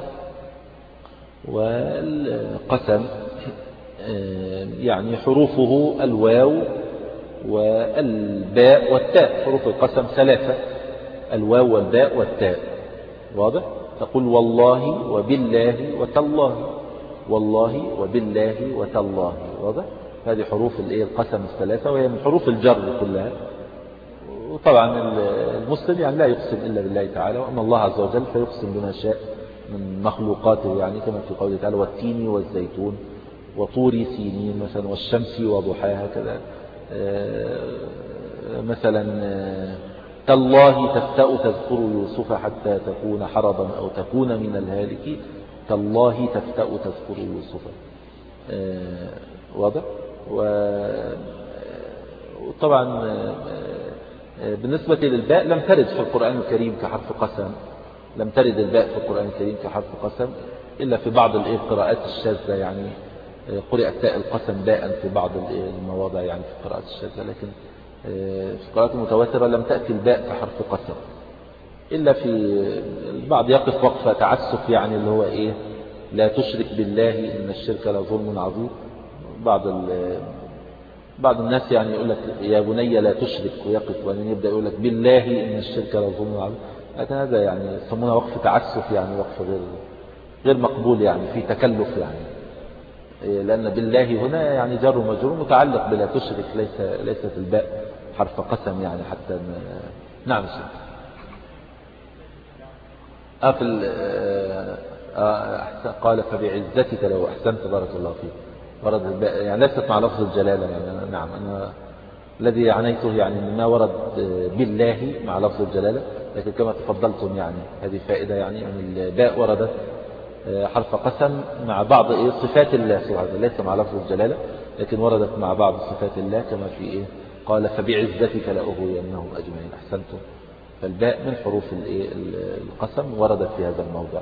والقسم يعني حروفه الواو والباء والتاء. حروف القسم ثلاثة، الواو والباء والتاء، واضح؟ تقول والله وبالله وتالله، والله وبالله وتالله، واضح؟ هذه حروف القسم الثلاثة، وهي من حروف الجر كلها. وطبعا المسلم يعني لا يقسم إلا بالله تعالى، وأما الله عز وجل فيقسم بما شاء من مخلوقاته، يعني كما في قوله تعالى والتين والزيتون وطور سينين مثلا والشمس وضحاها كذا. مثلا تالله تفتأ تذكر يوسف حتى تكون حرضا أو تكون من الهالك، تالله تفتأ تذكر يوسف، واضح؟ وطبعا بالنسبة للباء لم ترد في القرآن الكريم كحرف قسم، لم ترد الباء في القرآن الكريم كحرف قسم إلا في بعض القراءات الشاذة، يعني قرأت تاء القسم باء في بعض المواضع يعني في القراءات الشاذة، لكن في القراءات المتواترة لم تأتي الباء كحرف قسم إلا في البعض يقف وقفة تعسف، يعني اللي هو إيه لا تشرك بالله إن الشرك لظلم عظيم. بعض بعض الناس يعني يقول لك يا بني لا تشرك ويقف، وبعدين يبدأ يقول لك بالله إن الشرك لظلم عظيم. لكن هذا يعني يسمونه وقف تعسف، يعني وقف غير غير مقبول، يعني في تكلف، يعني لأن بالله هنا يعني جر ومجرور متعلق بلا تشرك، ليس ليست الباء حرف قسم يعني حتى نعم شيء. أفل آه قال فبعزتك لو أحسنت بارك الله فيك، ورد الباء يعني ليست مع لفظ الجلالة، يعني نعم أنا الذي عنيته يعني ما ورد بالله مع لفظ الجلالة، لكن كما تفضلتم يعني هذه فائدة، يعني أن الباء وردت حرف قسم مع بعض إيه صفات الله سبحانه وتعالى، ليس مع لفظ الجلالة لكن وردت مع بعض صفات الله، كما في إيه قال فبعزتك لأغوينهم أجمعين. أحسنتم. فالباء من حروف الإيه القسم وردت في هذا الموضع.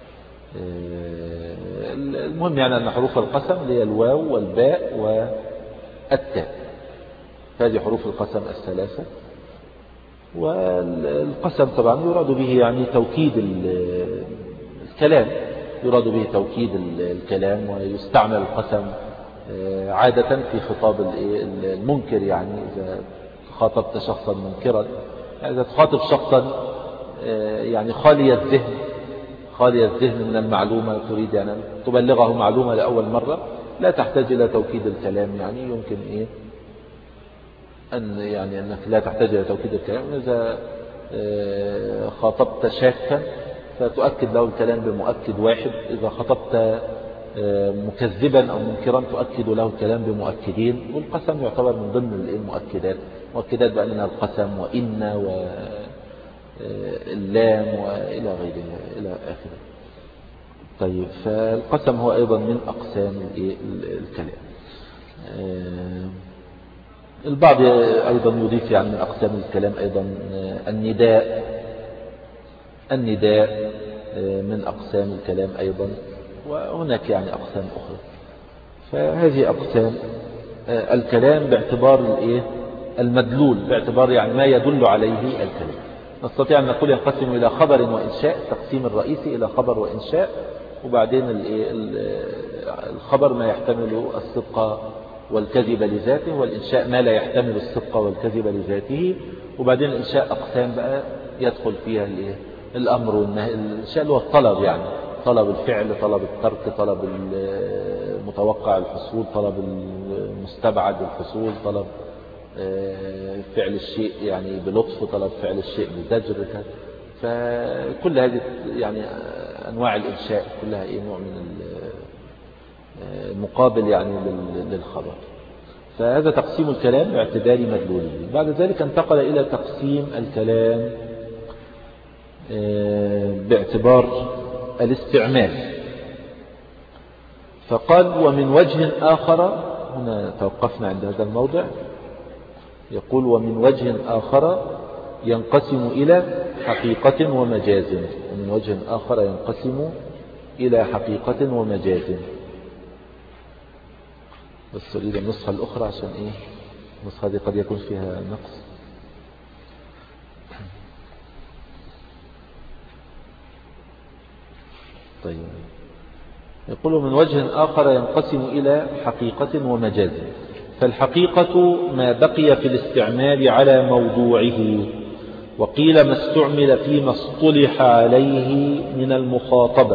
المهم يعني أن حروف القسم هي الواو والباء والتاء، هذه حروف القسم الثلاثة. والقسم طبعا يراد به يعني توكيد الكلام، يراد به توكيد الكلام، ويستعمل القسم عادة في خطاب المنكر، يعني إذا خاطبت شخصا منكرا، يعني إذا تخاطب شخصا يعني خالي الذهن خالي الذهن من المعلومة، تريد يعني تبلغه معلومة لأول مرة، لا تحتاج إلى توكيد الكلام، يعني يمكن إيه أن يعني أنك لا تحتاج إلى توكيد الكلام. إذا خاطبت شاكا فتؤكد له الكلام بمؤكد واحد، إذا خطبت مكذبا أو منكرا تؤكد له الكلام بمؤكدين. والقسم يعتبر من ضمن المؤكدات، مؤكدات بقى منها القسم وإن واللام وإلى غيرها إلى آخره. طيب فالقسم هو أيضا من أقسام الكلام. البعض أيضا يضيف يعني من أقسام الكلام أيضا النداء، النداء من أقسام الكلام أيضا، وهناك يعني أقسام أخرى. فهذه أقسام الكلام باعتبار الإيه المدلول، باعتبار يعني ما يدل عليه الكلام. نستطيع أن نقول ينقسم إلى خبر وإنشاء، التقسيم الرئيسي إلى خبر وإنشاء، وبعدين الخبر ما يحتمل الصدق والكذب لذاته، والإنشاء ما لا يحتمل الصدق والكذب لذاته. وبعدين الإنشاء أقسام بقى يدخل فيها الأمر والنهي. الإنشاء هو الطلب، يعني طلب الفعل، طلب الترك، طلب المتوقع الحصول، طلب المستبعد الحصول، طلب فعل الشيء يعني بلطف، طلب فعل الشيء بزجر. فكل هذه يعني أنواع الإنشاء كلها إيه نوع من المقابل يعني للخبر. فهذا تقسيم الكلام باعتبار مدلوله. بعد ذلك انتقل إلى تقسيم الكلام باعتبار الاستعمال، فقال ومن وجه آخر، هنا توقفنا عند هذا الموضع، يقول ومن وجه آخر ينقسم إلى حقيقة ومجاز. ومن وجه آخر ينقسم إلى حقيقة ومجاز. بس أريد النسخة الأخرى عشان إيه النسخة دي قد يكون فيها نقص. طيب يقول من وجه آخر ينقسم إلى حقيقة ومجاز. فالحقيقة ما بقي في الاستعمال على موضوعه، وقيل ما استعمل فيما اصطلح عليه من المخاطبة.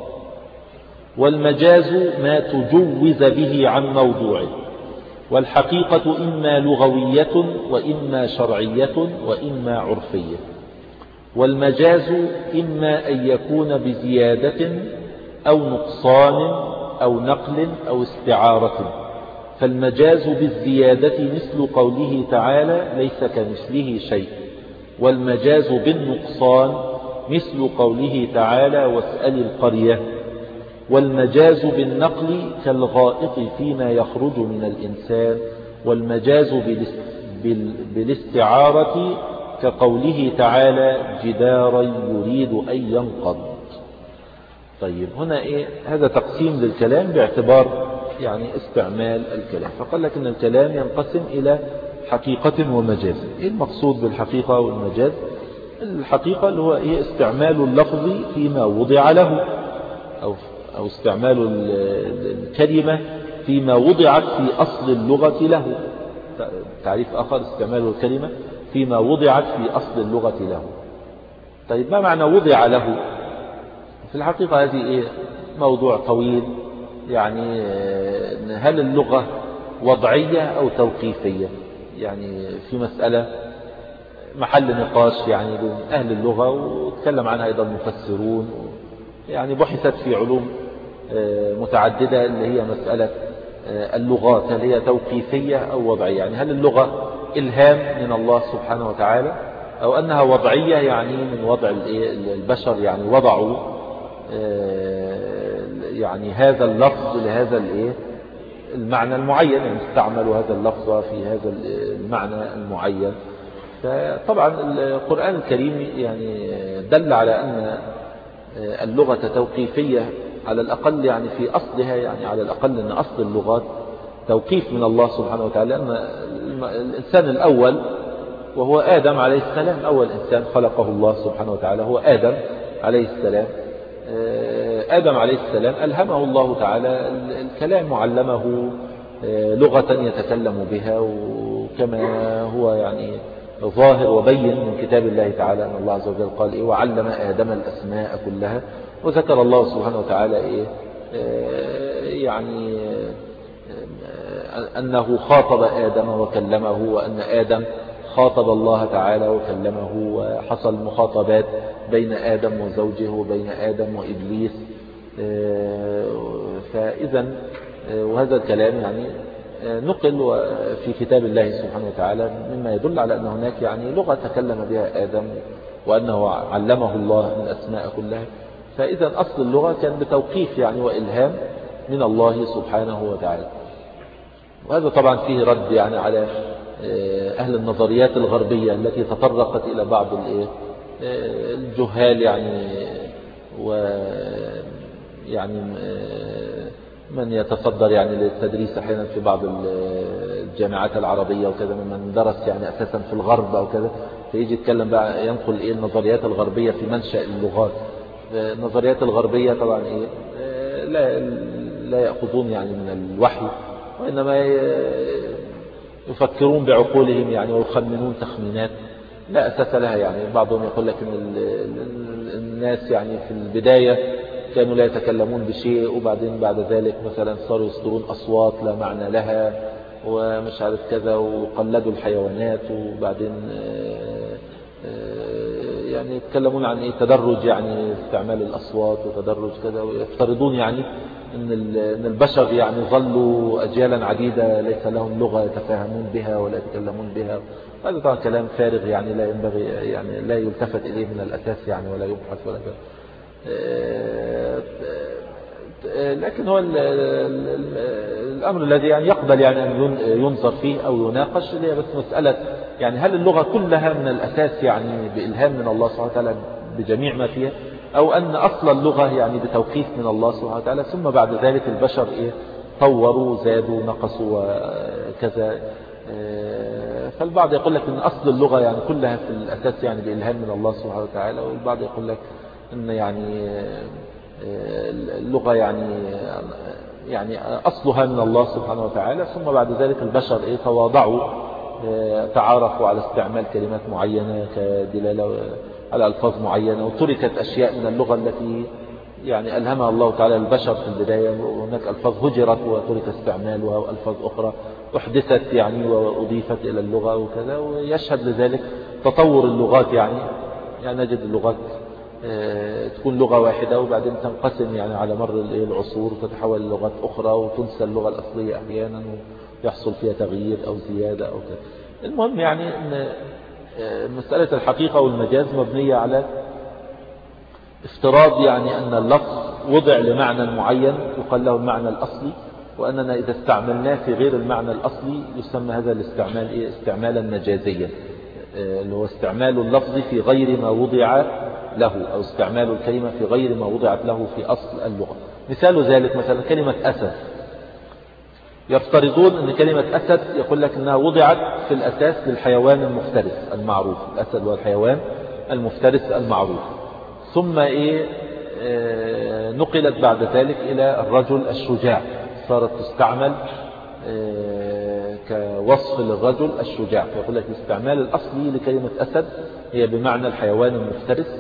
والمجاز ما تجوز به عن موضوعه. والحقيقة إما لغوية وإما شرعية وإما عرفية. والمجاز إما أن يكون بزيادة أو نقصان أو نقل أو استعارة. فالمجاز بالزيادة مثل قوله تعالى ليس كمثله شيء. والمجاز بالنقصان مثل قوله تعالى واسأل القرية. والمجاز بالنقل كالغائط فيما يخرج من الإنسان. والمجاز بالاستعارة كقوله تعالى جدارا يريد أن ينقض. طيب هنا إيه هذا تقسيم للكلام باعتبار يعني استعمال الكلام. فقال لك إن الكلام ينقسم إلى حقيقة ومجاز. إيه المقصود بالحقيقة والمجاز؟ الحقيقة اللي هو إيه استعمال اللفظ فيما وضع له، أو أو استعمال الكلمة فيما وضعت في أصل اللغة له. تعريف آخر استعمال الكلمة فيما وضعت في أصل اللغة له. طيب ما معنى وضع له؟ في الحقيقة هذه إيه موضوع طويل. يعني هل اللغة وضعية أو توقيفية؟ يعني في مسألة محل نقاش يعني بين أهل اللغة، وتكلم عنها أيضا مفسرون. يعني بحثت في علوم متعددة اللي هي مسألة اللغات هل هي توقيفية أو وضعية. يعني هل اللغة إلهام من الله سبحانه وتعالى، أو أنها وضعية يعني من وضع البشر، يعني وضعوا يعني هذا اللفظ لهذا المعنى المعين، يعني استعملوا هذا اللفظ في هذا المعنى المعين. فطبعا القرآن الكريم يعني دل على أن اللغة توقيفية على الأقل، يعني في أصلها، يعني على الأقل أن أصل اللغات توقيف من الله سبحانه وتعالى. لأن الإنسان الأول وهو آدم عليه السلام، أول إنسان خلقه الله سبحانه وتعالى هو آدم عليه السلام. آدم عليه السلام ألهمه الله تعالى الكلام وعلمه لغة يتكلم بها، وكما هو يعني ظاهر وبين من كتاب الله تعالى أن الله عز وجل قال إيه وعلم آدم الأسماء كلها. وذكر الله سبحانه وتعالى إيه يعني أنه خاطب آدم وكلمه، وأن آدم خاطب الله تعالى وكلمه، وحصل مخاطبات بين آدم وزوجه وبين آدم وإبليس. فإذا وهذا الكلام يعني نقل في كتاب الله سبحانه وتعالى، مما يدل على أن هناك يعني لغة تكلم بها آدم، وأنه علمه الله الأسماء كلها. فإذا أصل اللغة كان بتوقيف يعني وإلهام من الله سبحانه وتعالى. وهذا طبعا فيه رد يعني على أهل النظريات الغربية التي تطرقت إلى بعض الجهال، يعني ويعني من يتصدر يعني للتدريس أحيانا في بعض الجامعات العربية وكذا، ممن درس يعني أساسا في الغرب أو كذا، فيجي يتكلم بقى ينقل إيه النظريات الغربية في منشأ اللغات. النظريات الغربية طبعا إيه لا لا يأخذون يعني من الوحي، وإنما يفكرون بعقولهم يعني ويخمنون تخمينات لا أساس لها. يعني بعضهم يقول لك إن الناس يعني في البداية كانوا لا يتكلمون بشيء، وبعدين بعد ذلك مثلا صاروا يصدرون أصوات لا معنى لها ومش عارف كذا، وقلدوا الحيوانات، وبعدين يعني يتكلمون عن إيه تدرج يعني استعمال الأصوات وتدرج كذا، ويفترضون يعني إن إن البشر يعني ظلوا أجيالا عديدة ليس لهم لغة يتفاهمون بها ولا يتكلمون بها. هذا طبعا كلام فارغ يعني لا ينبغي يعني لا يلتفت إليه من الأساس يعني ولا يبحث ولا كذا. لكن هو الأمر الذي يعني يقبل يعني أن ينظر فيه أو يناقش اللي هي بس مسألة يعني هل اللغة كلها من الأساس يعني بإلهام من الله سبحانه وتعالى بجميع ما فيها، أو أن أصل اللغة يعني بتوقيف من الله سبحانه وتعالى، ثم بعد ذلك البشر إيه طوروا زادوا نقصوا وكذا. فالبعض يقول لك ان اصل اللغة يعني كلها في الاساس يعني بإلهام من الله سبحانه وتعالى، والبعض يقول لك ان يعني اللغة يعني يعني اصلها من الله سبحانه وتعالى، ثم بعد ذلك البشر ايه تواضعوا، تعارفوا على استعمال كلمات معينة كدلالة على ألفاظ معينة، وتركت أشياء من اللغة التي يعني ألهمها الله تعالى البشر في البداية، وهناك ألفاظ هجرت وترك استعمالها، وألفاظ أخرى أحدثت يعني وأضيفت إلى اللغة وكذا. ويشهد لذلك تطور اللغات، يعني يعني نجد اللغات تكون لغة واحدة وبعدين تنقسم يعني على مر العصور وتتحول لغات أخرى، وتنسى اللغة الأصلية أحيانا ويحصل فيها تغيير أو زيادة أو كذا. المهم يعني أن مسألة الحقيقة والمجاز مبنية على افتراض يعني أن اللفظ وضع لمعنى معين يقال له المعنى الأصلي، وأننا إذا استعملناه في غير المعنى الأصلي يسمى هذا الاستعمال إيه؟ استعمالا مجازيا، اللي هو استعمال اللفظ في غير ما وضع له، أو استعمال الكلمة في غير ما وضعت له في أصل اللغة. مثال ذلك مثلا كلمة أسد، يفترضون أن كلمة أسد يقول لك أنها وضعت في الأساس للحيوان المفترس المعروف، الأسد هو الحيوان المفترس المعروف، ثم إيه آه نقلت بعد ذلك إلى الرجل الشجاع، صارت تستعمل آه كوصف للرجل الشجاع. فيقول لك الاستعمال الأصلي لكلمة أسد هي بمعنى الحيوان المفترس،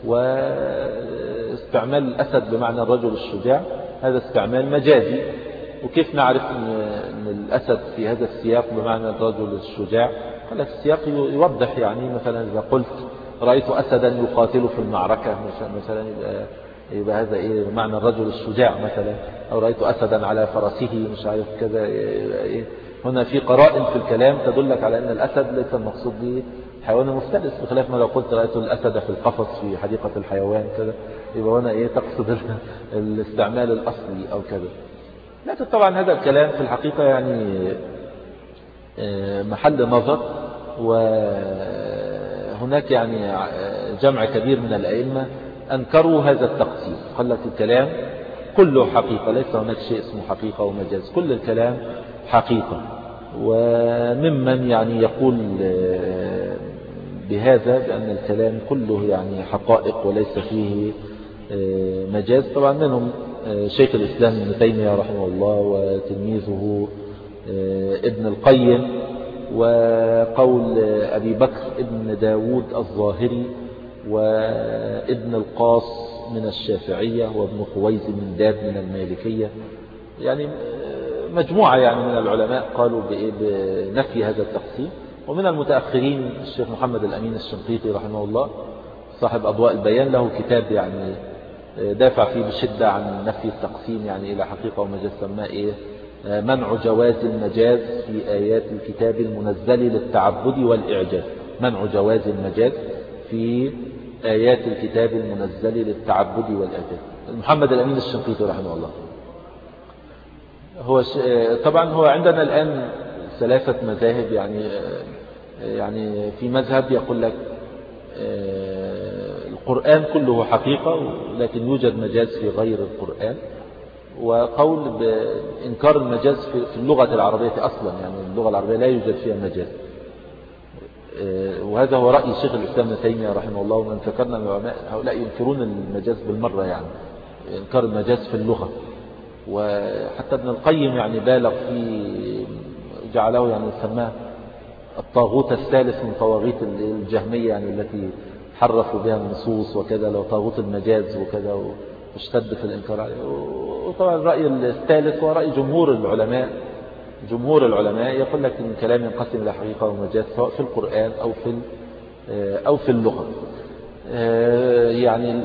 واستعمال الأسد بمعنى الرجل الشجاع هذا استعمال مجازي. وكيف نعرف أن الأسد في هذا السياق بمعنى الرجل الشجاع؟ قال لك السياق يوضح، يعني مثلا إذا قلت رأيت أسدا يقاتل في المعركة مثلا يبقى, يبقى هذا إيه بمعنى الرجل الشجاع مثلا، أو رأيت أسدا على فرسه مش عارف كذا إيه. هنا في قرائن في الكلام تدلك على أن الأسد ليس المقصود به حيوان مفترس، بخلاف ما لو قلت رأيت الأسد في القفص في حديقة الحيوان كذا، يبقى هنا إيه تقصد الاستعمال الأصلي أو كذا. لكن طبعا هذا الكلام في الحقيقة يعني محل نظر، وهناك يعني جمع كبير من الأئمة أنكروا هذا التقسيم، قال لك الكلام كله حقيقة، ليس هناك شيء اسمه حقيقة ومجاز، كل الكلام حقيقة. وممن يعني يقول بهذا بأن الكلام كله يعني حقائق وليس فيه مجاز، طبعا منهم شيخ الإسلام ابن تيمية رحمه الله وتلميذه ابن القيم، وقول أبي بكر ابن داود الظاهري، وابن القاص من الشافعية، وابن خويز من داب من المالكية. يعني مجموعة يعني من العلماء قالوا بنفي هذا التقسيم. ومن المتأخرين الشيخ محمد الأمين الشنقيطي رحمه الله صاحب أضواء البيان، له كتاب يعني دافع فيه بشدة عن نفي التقسيم يعني إلى حقيقة ومجاز، سماه إيه منع جواز المجاز في آيات الكتاب المنزل للتعبد والإعجاز. منع جواز المجاز في آيات الكتاب المنزل للتعبد والإعجاز. محمد الأمين الشنقيطي رحمه الله. هو طبعا هو عندنا الآن ثلاثة مذاهب، يعني يعني في مذهب يقول لك القرآن كله حقيقة لكن يوجد مجاز في غير القرآن، وقول بإنكار المجاز في اللغة العربية أصلا، يعني اللغة العربية لا يوجد فيها مجاز. وهذا هو رأي شيخ الإسلام ابن تيمية رحمه الله، ومن ذكرنا من العلماء هؤلاء ينكرون المجاز بالمرة، يعني إنكار المجاز في اللغة. وحتى ابن القيم يعني بالغ في جعله يعني سماه الطاغوت الثالث من طواغيت الجهمية، يعني التي حرفوا بها النصوص وكذا، لو طاغوت المجاز وكذا، واشتد في الإنكار عليه. وطبعا الرأي الثالث هو رأي جمهور العلماء. جمهور العلماء يقول لك ان الكلام ينقسم الى حقيقة ومجاز سواء في القرآن أو في أو في اللغة. يعني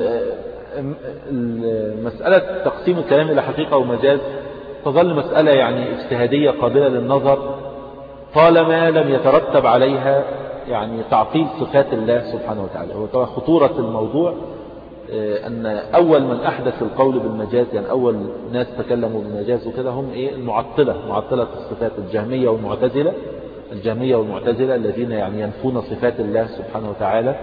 مسألة تقسيم الكلام إلى حقيقة ومجاز تظل مسألة يعني اجتهادية قابلة للنظر طالما لم يترتب عليها يعني تعطيل صفات الله سبحانه وتعالى. هو طبعا خطورة الموضوع أن أول من أحدث القول بالمجاز، يعني أول ناس تكلموا بالمجاز وكذا، هم إيه المعطلة، معطلة الصفات، الجهمية والمعتزلة. الجهمية والمعتزلة الذين يعني ينفون صفات الله سبحانه وتعالى.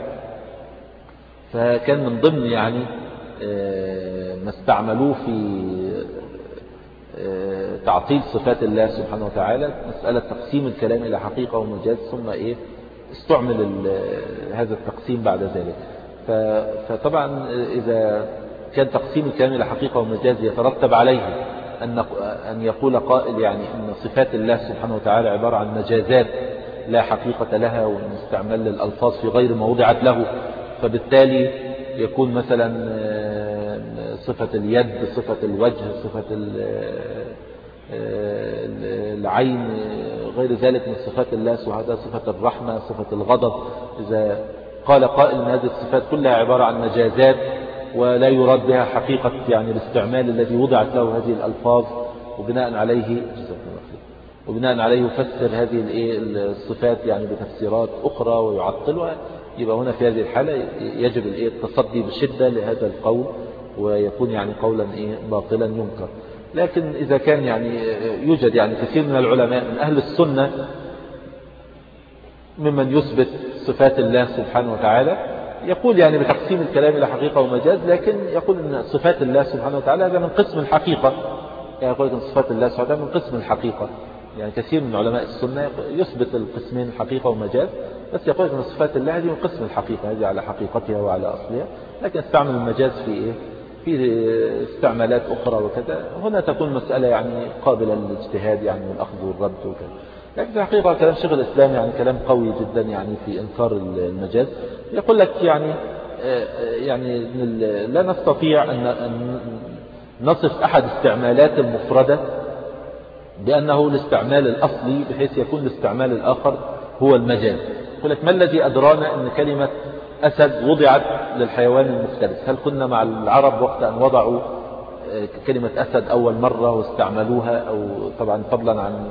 فكان من ضمن يعني ما استعملوه في تعطيل صفات الله سبحانه وتعالى، مسألة تقسيم الكلام إلى حقيقة ومجاز، ثم إيه استعمل هذا التقسيم بعد ذلك. فطبعا إذا كان تقسيم الكلام إلى حقيقة ومجاز يترتب عليه أن أن يقول قائل يعني أن صفات الله سبحانه وتعالى عبارة عن مجازات لا حقيقة لها، واستعمال الألفاظ في غير ما وضعت له، فبالتالي يكون مثلا صفة اليد، صفة الوجه، صفة العين، غير ذلك من صفات الله سبحانه وتعالى، صفة الرحمة، صفة الغضب. إذا قال قائل أن هذه الصفات كلها عبارة عن مجازات ولا يراد بها حقيقة يعني الاستعمال الذي وضعت له هذه الألفاظ، وبناء عليه وبناء عليه يفسر هذه الصفات يعني بتفسيرات أخرى ويعطلها، يبقى هنا في هذه الحالة يجب التصدي بشدة لهذا القول، ويكون يعني قولا باطلا ينكر. لكن إذا كان يعني يوجد يعني كثير من العلماء من أهل السنة ممن يثبت صفات الله سبحانه وتعالى، يقول يعني بتقسيم الكلام إلى حقيقة ومجاز، لكن يقول أن صفات الله سبحانه وتعالى هذا من قسم الحقيقة، يعني يقول أن صفات الله سبحانه وتعالى من قسم الحقيقة. يعني كثير من علماء السنة يثبت القسمين الحقيقة ومجاز، بس يقول أن صفات الله هذه من قسم الحقيقة، هذه على حقيقتها وعلى أصلها، لكن استعمل المجاز في إيه؟ في استعمالات أخرى وكذا. هنا تكون مسألة يعني قابلة للاجتهاد يعني والأخذ والرد وكذا. لكن في الحقيقة كلام شيخ الإسلام يعني كلام قوي جدا يعني في إنكار المجاز. يقول لك يعني يعني لا نستطيع أن نصف أحد استعمالات المفردة بأنه الاستعمال الأصلي بحيث يكون الاستعمال الآخر هو المجاز. يقول لك ما الذي أدرانا أن كلمة أسد وضعت للحيوان المفترس؟ هل كنا مع العرب وقت أن وضعوا كلمة أسد أول مرة واستعملوها، أو طبعا فضلا عن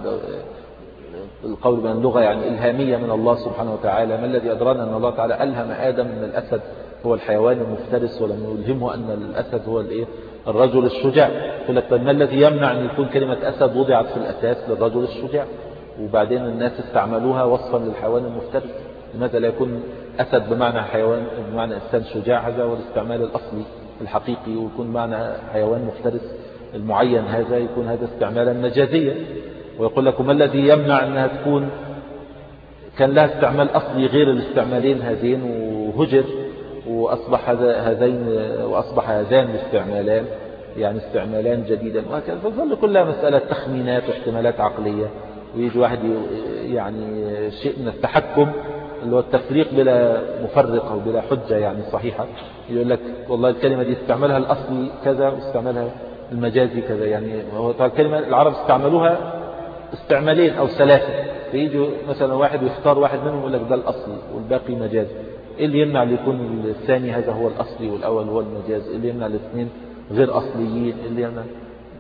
القول بأن اللغة يعني إلهامية من الله سبحانه وتعالى، ما الذي أدرانا أن الله تعالى ألهم آدم أن الأسد هو الحيوان المفترس ولم يلهمه أن الأسد هو الإيه الرجل الشجاع؟ يقول لك ما الذي يمنع أن يكون كلمة أسد وضعت في الأساس للرجل الشجاع وبعدين الناس استعملوها وصفا للحيوان المفترس؟ لماذا لا يكون أسد بمعنى حيوان بمعنى إنسان شجاع؟ هذا هو الاستعمال الأصلي الحقيقي، ويكون معنى حيوان مفترس المعين هذا يكون هذا استعمالا مجازيا. ويقول لكم ما الذي يمنع أنها تكون كان لها استعمال أصلي غير الاستعمالين هذين وهجر وأصبح هذين وأصبح هذان الاستعمالان يعني استعمالان جديدا وهكذا. فظل كلها مسألة تخمينات واحتمالات عقلية، ويجي واحد يعني شيء من التحكم اللي هو التفريق بلا مفرق أو بلا حجة يعني صحيحة، يقول لك والله الكلمة دي استعملها الأصلي كذا واستعملها المجازي كذا. يعني هو الكلمة العرب استعملوها استعمالين أو ثلاثة، فيجي مثلا واحد ويختار واحد منهم يقول لك ده الأصلي والباقي مجازي. إيه اللي يمنع اللي يكون الثاني هذا هو الأصلي والأول هو المجاز؟ إيه اللي يمنع الاثنين غير أصليين؟ إيه اللي يمنع؟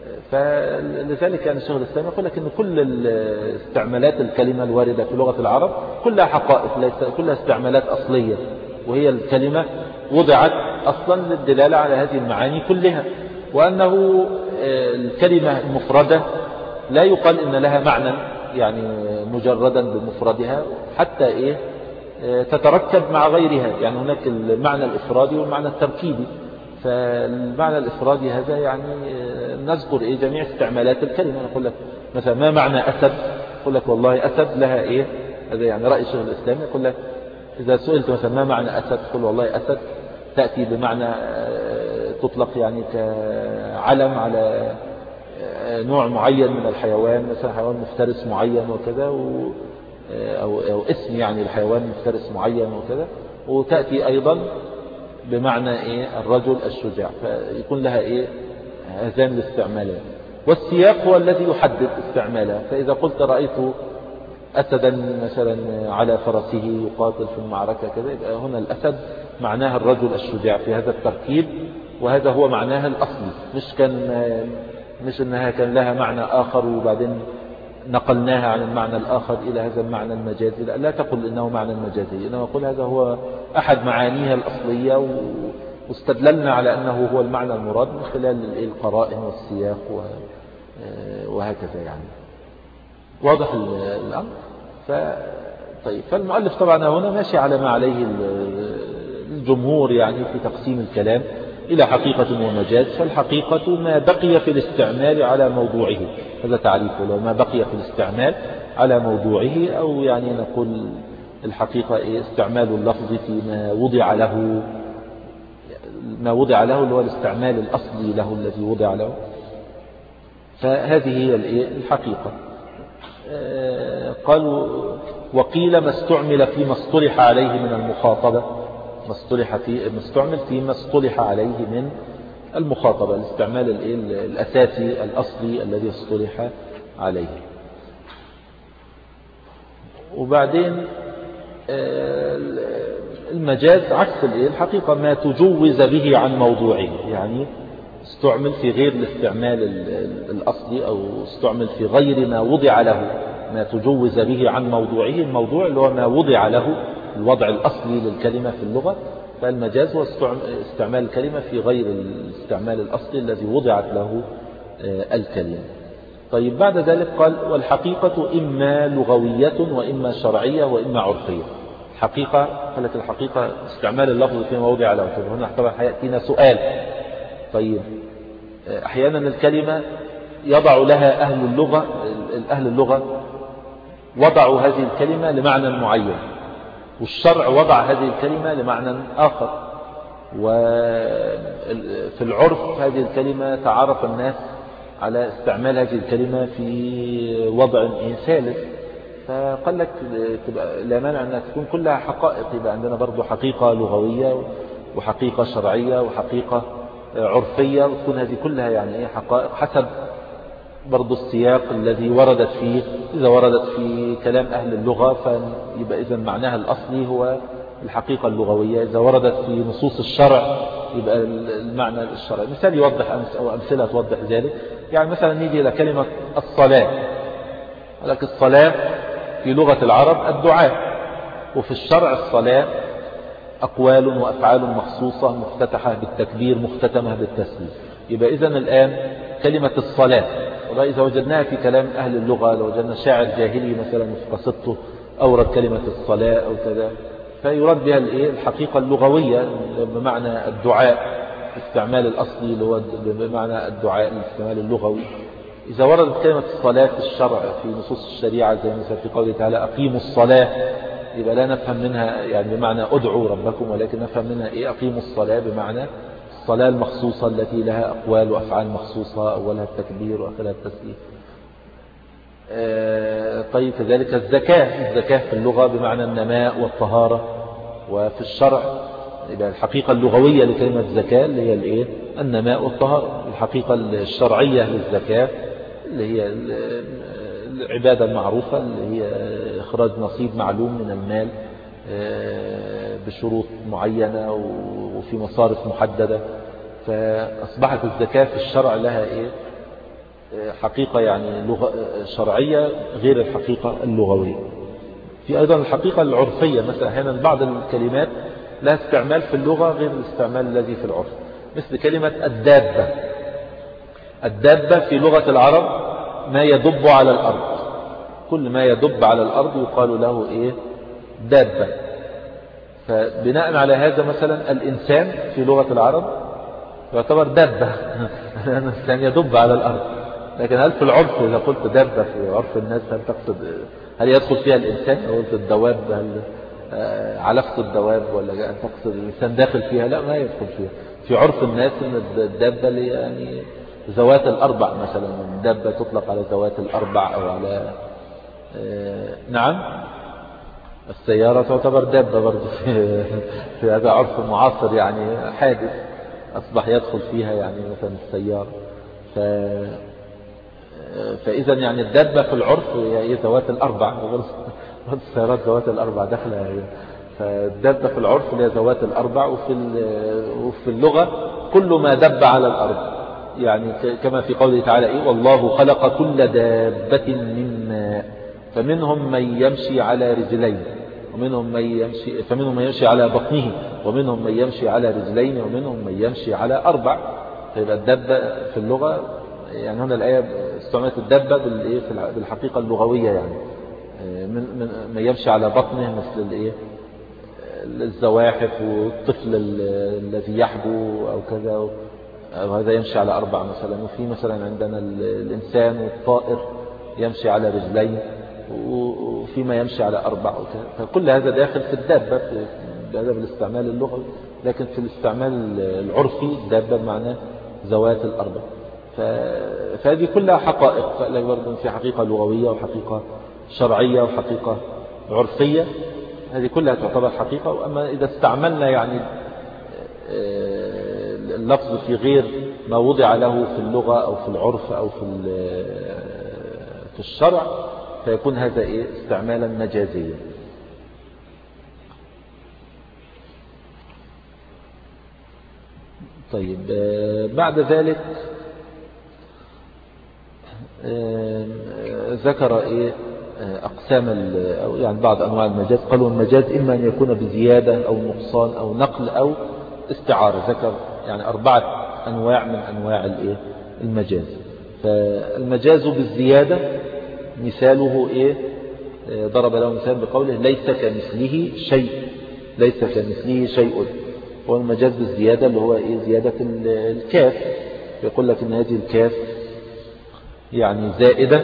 فلذلك يعني شيخ الإسلام يقول لك إن كل استعمالات الكلمة الواردة في لغة العرب كلها حقائق، ليس كلها استعمالات أصلية، وهي الكلمة وضعت أصلا للدلالة على هذه المعاني كلها، وأنه الكلمة المفردة لا يقال إن لها معنى يعني مجردا بمفردها، حتى إيه تتركب مع غيرها. يعني هناك المعنى الإفرادي والمعنى التركيبي. فالمعنى الإفرادي هذا يعني نذكر إيه جميع استعمالات الكلمة. نقول لك مثلا ما معنى أسد؟ يقول لك والله أسد لها إيه، هذا يعني رأي شيخ الإسلام. يقول لك إذا سئلت مثلا ما معنى أسد؟ تقول والله أسد تأتي بمعنى تطلق يعني كعلم على نوع معين من الحيوان، مثلا حيوان مفترس معين وكذا، أو, أو اسم يعني الحيوان مفترس معين وكذا، وتأتي أيضا بمعنى إيه الرجل الشجاع، فيكون لها إيه هذان الاستعمالات. والسياق هو الذي يحدد استعمالها. فإذا قلت رأيت أسدا مثلا على فرسه يقاتل في المعركة كذا، يبقى هنا الأسد معناها الرجل الشجاع في هذا التركيب، وهذا هو معناها الأصلي، مش كان مش أنها كان لها معنى آخر وبعدين نقلناها عن المعنى الآخر إلى هذا المعنى المجازي. لا, لا تقل إنه معنى مجازي، إنما أقول هذا هو أحد معانيها الأصلية، واستدللنا على أنه هو المعنى المراد من خلال القرائن والسياق وهكذا. يعني واضح الأمر. ف... طيب فالمؤلف طبعا هنا ماشي على ما عليه الجمهور يعني في تقسيم الكلام إلى حقيقة ومجاز. فالحقيقة ما بقي في الاستعمال على موضوعه، هذا تعريفه، لو ما بقي في الاستعمال على موضوعه، أو يعني نقول الحقيقة إيه استعمال اللفظ فيما وضع له، ما وضع له اللي هو الاستعمال الأصلي له الذي وضع له. فهذه هي الحقيقة. قالوا وقيل ما استعمل فيما اصطلح عليه من المخاطبة، ما اصطلح في ما استعمل فيما اصطلح عليه من المخاطبة، الاستعمال الأساسي الأصلي الذي اصطلح عليه. وبعدين المجاز عكس الحقيقة ما تجوز به عن موضوعه، يعني استعمل في غير الاستعمال الأصلي أو استعمل في غير ما وضع له، ما تجوز به عن موضوعه، الموضوع اللي هو ما وضع له الوضع الأصلي للكلمة في اللغة. فالمجاز هو استعمال الكلمة في غير الاستعمال الأصلي الذي وضعت له الكلمة. طيب بعد ذلك قال والحقيقة إما لغوية وإما شرعية وإما عرفية. الحقيقة قالت الحقيقة استعمال اللفظ في موضع له. طيب هنا طبعا هيأتينا سؤال، طيب أحيانا الكلمة يضع لها أهل اللغة، أهل اللغة وضعوا هذه الكلمة لمعنى معين، والشرع وضع هذه الكلمة لمعنى آخر، وفي العرف هذه الكلمة تعارف الناس على استعمال هذه الكلمة في وضع ثالث. فقال لك لا مانع أنها تكون كلها حقائق، يبقى عندنا برضو حقيقة لغوية وحقيقة شرعية وحقيقة عرفية، وتكون هذه كلها يعني ايه حقائق حسب برضو السياق الذي وردت فيه. إذا وردت في كلام أهل اللغة فيبقى إذن معناها الأصلي هو الحقيقة اللغوية، إذا وردت في نصوص الشرع يبقى المعنى الشرعي. مثال يوضح أو أمثلة توضح ذلك، يعني مثلا نيجي إلى كلمة الصلاة، لك الصلاة في لغة العرب الدعاء، وفي الشرع الصلاة أقوال وأفعال مخصوصة مفتتحة بالتكبير مختتمة بالتسليم. يبقى إذن الآن كلمة الصلاة إذا وجدناها في كلام أهل اللغة، لو وجدنا شاعر جاهلي مثلا في قصته أورد كلمة الصلاة أو كذا، فيراد بها الحقيقة اللغوية بمعنى الدعاء، الاستعمال الأصلي اللي هو بمعنى الدعاء الاستعمال اللغوي. إذا وردت كلمة الصلاة في الشرع في نصوص الشريعة زي مثلا في قوله تعالى أقيموا الصلاة، يبقى لا نفهم منها يعني بمعنى أدعوا ربكم، ولكن نفهم منها إيه أقيموا الصلاة بمعنى الصلاة المخصوصة التي لها أقوال وأفعال مخصوصة، أولها التكبير وآخرها التسليم. طيب كذلك الزكاة، الزكاة في اللغة بمعنى النماء والطهارة، وفي الشرع يبقى الحقيقة اللغوية لكلمة الزكاة اللي هي الايه النماء والطهارة. الحقيقة الشرعية للزكاة اللي هي العبادة المعروفة اللي هي إخراج نصيب معلوم من المال بشروط معينة وفي مصارف محددة. فأصبحت الزكاة في الشرع لها إيه حقيقة يعني لغة شرعية غير الحقيقة اللغوية. في أيضا الحقيقة العرفية، مثلا أحيانا بعض الكلمات لها استعمال في اللغة غير الاستعمال الذي في العرف، مثل كلمة الدابة. الدابة في لغة العرب ما يدب على الأرض، كل ما يدب على الأرض يقال له إيه دابة. فبناء على هذا مثلا الإنسان في لغة العرب يعتبر دابة الإنسان يدب على الأرض. لكن هل في العرف إذا قلت دابة في عرف الناس هل تقصد هل يدخل فيها الإنسان؟ أو قلت الدواب هل علفت الدواب ولا أن تقصد الإنسان داخل فيها؟ لا، ما يدخل فيها. في عرف الناس ان الدابة يعني ذوات الأربع، مثلا الدابة تطلق على ذوات الأربع أو على نعم السيارة تعتبر دابة برضه في, في هذا عرف معاصر يعني حادث أصبح يدخل فيها يعني مثلا السيارة. ف فإذا يعني الدابة في العرف هي ذوات الأربع، السيارات ذوات الأربع داخلها. فالدابة في العرف هي ذوات الأربع، وفي وفي اللغة كل ما دب على الأرض، يعني كما في قوله تعالى إيه والله خلق كل دابة من ماء فمنهم من يمشي على رجلين ومنهم من يمشي فمنهم من يمشي على بطنه ومنهم من يمشي على رجلين ومنهم من يمشي على أربع. فيبقى الدابة في اللغة يعني هنا الآية استعملت الدابة بالحقيقة اللغوية، يعني من من يمشي على بطنه مثل الايه الزواحف والطفل الذي يحبو او كذا وهذا يمشي على أربع مثلا. وفي مثلا عندنا الإنسان والطائر يمشي على رجلين، وفيما يمشي على أربع، فكل هذا داخل في الدابة هذا بالاستعمال اللغوي. لكن في الاستعمال العرفي الدابة بمعنى ذوات الأربع. فهذه كلها حقائق، فلا برضه في حقيقة لغوية وحقيقة شرعية وحقيقة عرفية، هذه كلها تعتبر حقيقة. وأما إذا استعملنا يعني اللفظ في غير ما وضع له في اللغة أو في العرف أو في في الشرع، فيكون هذا إيه استعمالا مجازيا. طيب بعد ذلك ذكر إيه أقسام أو يعني بعض أنواع المجاز. قالوا المجاز إما أن يكون بزيادة أو نقصان أو نقل أو استعارة. ذكر يعني أربعة أنواع من أنواع الإيه المجاز. فالمجاز بالزيادة مثاله إيه؟ ضرب له مثال بقوله ليس كمثله شيء، ليس كمثله شيء. والمجاز بالزيادة اللي هو إيه؟ زيادة الكاف. يقول لك إن هذه الكاف يعني زائدة،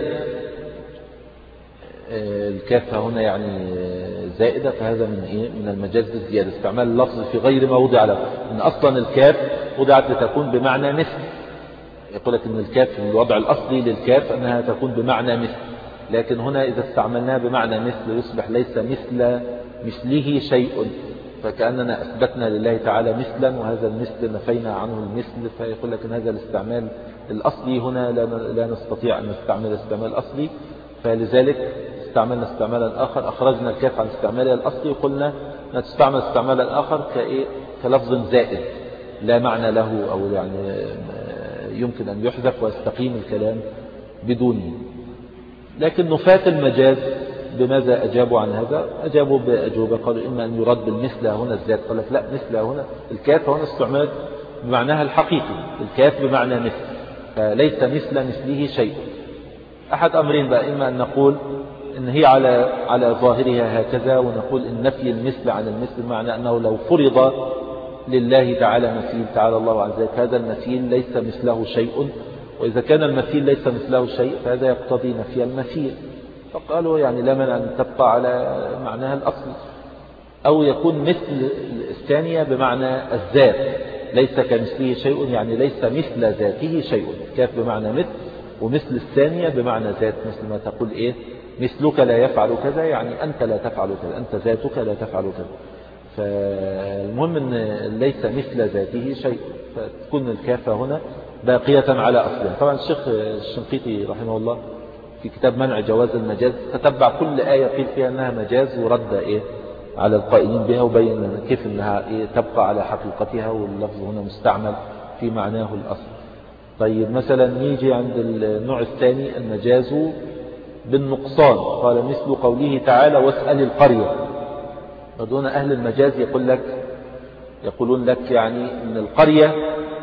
الكاف هنا يعني زائدة، فهذا من إيه؟ من المجاز بالزيادة، استعمال اللفظ في غير ما وضع له. إن أصلا الكاف وضعت لتكون بمعنى مثل. يقول لك إن الكاف في الوضع الأصلي للكاف أنها تكون بمعنى مثل، لكن هنا إذا استعملناها بمعنى مثل يصبح ليس مثل مثله شيء، فكأننا أثبتنا لله تعالى مثلا، وهذا المثل نفينا عنه المثل. فيقول لك إن هذا الاستعمال الأصلي هنا لا نستطيع أن نستعمل استعمال أصلي، فلذلك استعملنا استعمالا آخر، أخرجنا الكاف عن استعمالها الأصلي وقلنا نستعمل استعمالا آخر كإيه؟ كلفظ زائد لا معنى له، أو يعني يمكن أن يحذف ويستقيم الكلام بدونه. لكن نفاة المجاز بماذا أجابوا عن هذا؟ أجابوا بأجوبة، قالوا إما أن يراد بالمثل هنا الزاد. قال لك لا، مثل هنا الكاف هنا استعمال بمعناها الحقيقي، الكاف بمعنى مثل، فليس مثل مثله شيء. أحد أمرين بقى، إما أن نقول إن هي على على ظاهرها هكذا، ونقول إن نفي المثل عن المثل معنى أنه لو فرض لله تعالى مثيل، تعالى الله عز وجل، هذا المثيل ليس مثله شيء، وإذا كان المثيل ليس مثله شيء فهذا يقتضي نفي المثيل. فقالوا يعني لا مانع أن تبقى على معناها الأصل، أو يكون مثل الثانية بمعنى الذات، ليس كمثله شيء يعني ليس مثل ذاته شيء، كاف بمعنى مثل، ومثل الثانية بمعنى ذات، مثل ما تقول إيه مثلك لا يفعل كذا، يعني أنت لا تفعل كذا، أنت ذاتك لا تفعل كذا. فالمهم أن ليس مثل ذاته شيء، فتكون الكافة هنا باقية على أصلها. طبعا الشيخ الشنقيطي رحمه الله في كتاب منع جواز المجاز تتبع كل آية قيل فيها أنها مجاز ورد إيه على القائلين بها، وبين كيف أنها إيه تبقى على حقيقتها، واللفظ هنا مستعمل في معناه الأصل. طيب مثلا نيجي عند النوع الثاني المجاز بالنقصان. قال مثل قوله تعالى واسأل القرية. ودون أهل المجاز يقول لك يقولون لك يعني أن القرية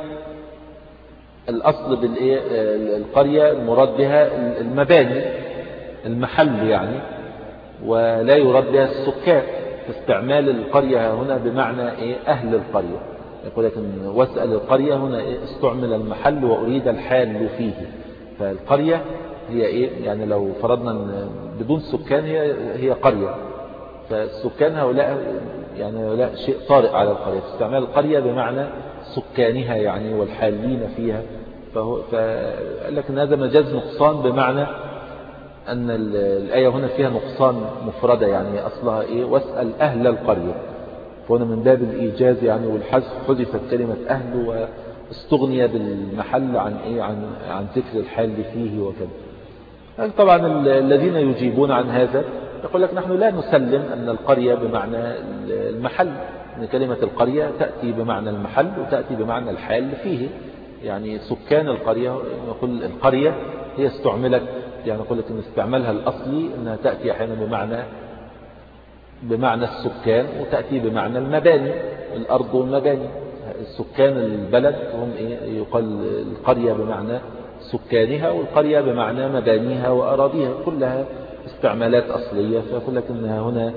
الأصل بالإيه القرية المراد بها المباني المحل يعني، ولا يراد بها السكان. فاستعمال القرية هنا بمعنى إيه أهل القرية. يقول لك إن واسأل القرية هنا إيه استعمل المحل وأريد الحال فيه. فالقرية هي إيه يعني لو فرضنا بدون سكان هي هي قرية، فالسكان هؤلاء يعني هؤلاء شيء طارئ على القرية. فاستعمال القرية بمعنى سكانها يعني والحالين فيها. فهو فقال لك ان هذا مجاز نقصان، بمعنى ان الآية هنا فيها نقصان مفردة، يعني اصلها ايه واسأل اهل القرية، فهنا من باب الايجاز يعني والحذف حذفت كلمة اهل واستغني بالمحل عن ايه عن عن ذكر الحال فيه وكذا. طبعا الذين يجيبون عن هذا يقول لك نحن لا نسلم أن القرية بمعنى المحل، أن كلمة القرية تأتي بمعنى المحل وتأتي بمعنى الحال فيه. يعني سكان القرية، يقول القرية هي استعملت يعني يقول لك أن استعمالها الأصلي أنها تأتي أحيانا بمعنى بمعنى السكان، وتأتي بمعنى المباني، الأرض والمباني. سكان البلد هم إيه يقال القرية بمعنى سكانها، والقرية بمعنى مبانيها وأراضيها، كلها استعمالات أصلية. فيقول لك أنها هنا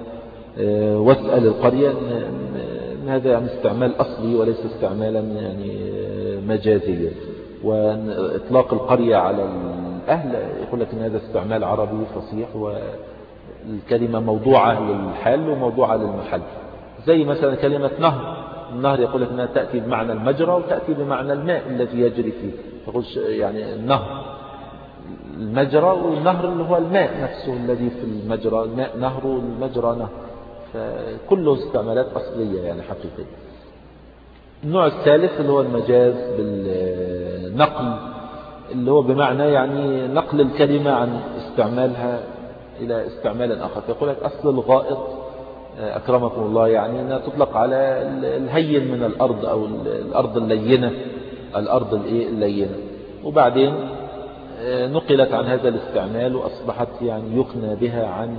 واسأل القرية، إن هذا يعني استعمال أصلي وليس استعمالا يعني مجازية. وإطلاق القرية على الأهل يقول لك إن هذا استعمال عربي فصيح، والكلمة موضوعة للحال وموضوعة للمحل. زي مثلا كلمة نهر، النهر يقول لك أنها تأتي بمعنى المجرى وتأتي بمعنى الماء الذي يجري فيه، تقول يعني النهر المجرى، والنهر اللي هو الماء نفسه الذي في المجرى، الماء نهر والمجرى نهر، فكله استعمالات أصلية يعني حقيقية. النوع الثالث اللي هو المجاز بالنقل، اللي هو بمعنى يعني نقل الكلمة عن استعمالها إلى استعمال آخر. فيقول لك أصل الغائط أكرمكم الله يعني أنها تطلق على الهين من الأرض أو الأرض اللينة، الأرض اللينة، وبعدين نقلت عن هذا الاستعمال وأصبحت يعني يكنى بها عن